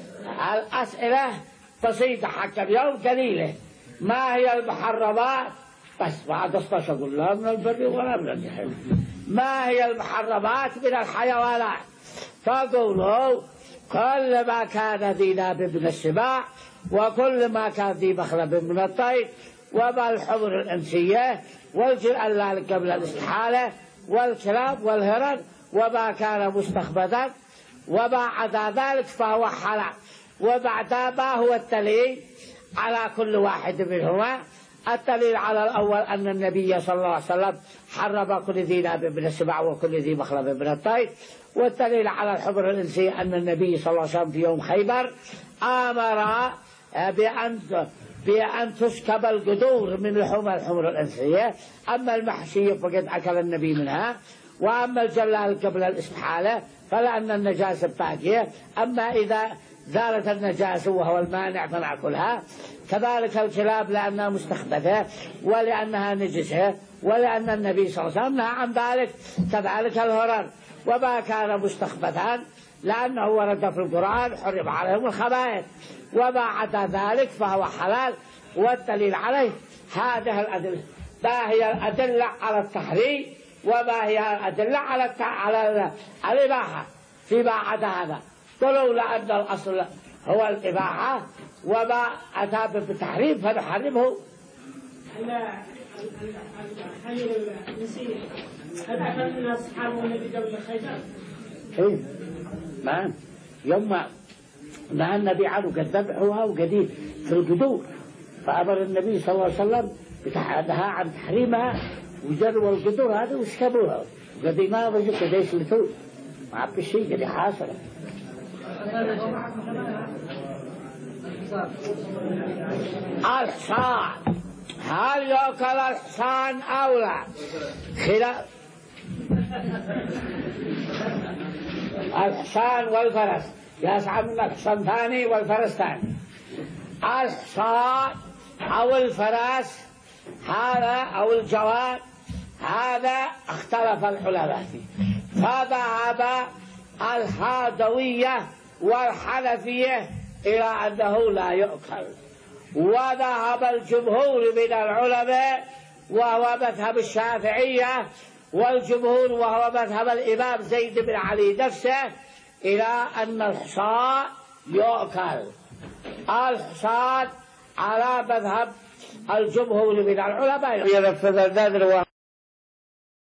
Speaker 2: الأسئلة بسيطة حتى اليوم قليلة. ما هي المحرمات؟ بس بعد أسطاش أقول لا من البر ولا من الجحيم. ما هي المحرمات من الحيوانات؟ فقولوا كل ما كان ذي ناب من السباع، وكل ما كان ذي مخلب من الطير، وما الحمر الإنسية، والجلال قبل الاستحالة، والكلاب والهرم، وما كان مستخبذا، وما عدا ذلك فهو حلال. وبعد ما هو الدليل على كل واحد منهما؟ الدليل على الأول أن النبي صلى الله عليه وسلم حرم كل ذي ناب من السباع وكل ذي مخلب من الطير. والدليل على الحمر الإنسية أن النبي صلى الله عليه وسلم في يوم خيبر أمر بأن بأن تسكب القدور من لحوم الحمر الإنسية. أما المحشية فقد أكل النبي منها، وأما الجلال قبل الاستحالة فلأن النجاسة باقية. أما إذا زالت النجاسة وهو المانع فنأكلها. كذلك الكلاب لأنها مستخبثة ولأنها نجسة، ولأن النبي صلى الله عليه وسلم نهى عن ذلك. كذلك الهرم وما كان مستخبثا لأنه ورد في القرآن حرم عليهم الخبائث، وما عدا ذلك فهو حلال. والدليل عليه هذه الأدلة. ما هي الأدلة على التحريم وما هي الأدلة على على الإباحة فيما عدا هذا؟ قالوا لأن الأصل هو الإباحة، وما أتى بالتحريم فنحرمه.
Speaker 5: الحمر الإنسية هل أعلم أن أصحابه النبي قبل خيبر؟
Speaker 2: إيه نعم. يوم نهى النبي عنه قد ذبحوها وقديم في القدور، فأمر النبي صلى الله عليه وسلم بتحدها عن تحريمها، وجروا القدور هذا وسكبوها قديمها وجدوا قد يسلتون ما عبد الشيء قد حاصل. الحصان هل يأكل الحصان أو لا؟ خلاف الحصان والفرس يسعى من الحصان ثاني والفرس ثاني. الحصان أو الفرس هذا أو الجواد هذا اختلف العلماء فيه، فذهب الهادوية والحنفية إلى أنه لا يؤكل، وذهب الجمهور من العلماء وهو مذهب الشافعية والجمهور وهو مذهب الإمام زيد بن علي نفسه إلى أن الحصان يؤكل. الحصان على مذهب الجمهور من العلماء ينفذ النذر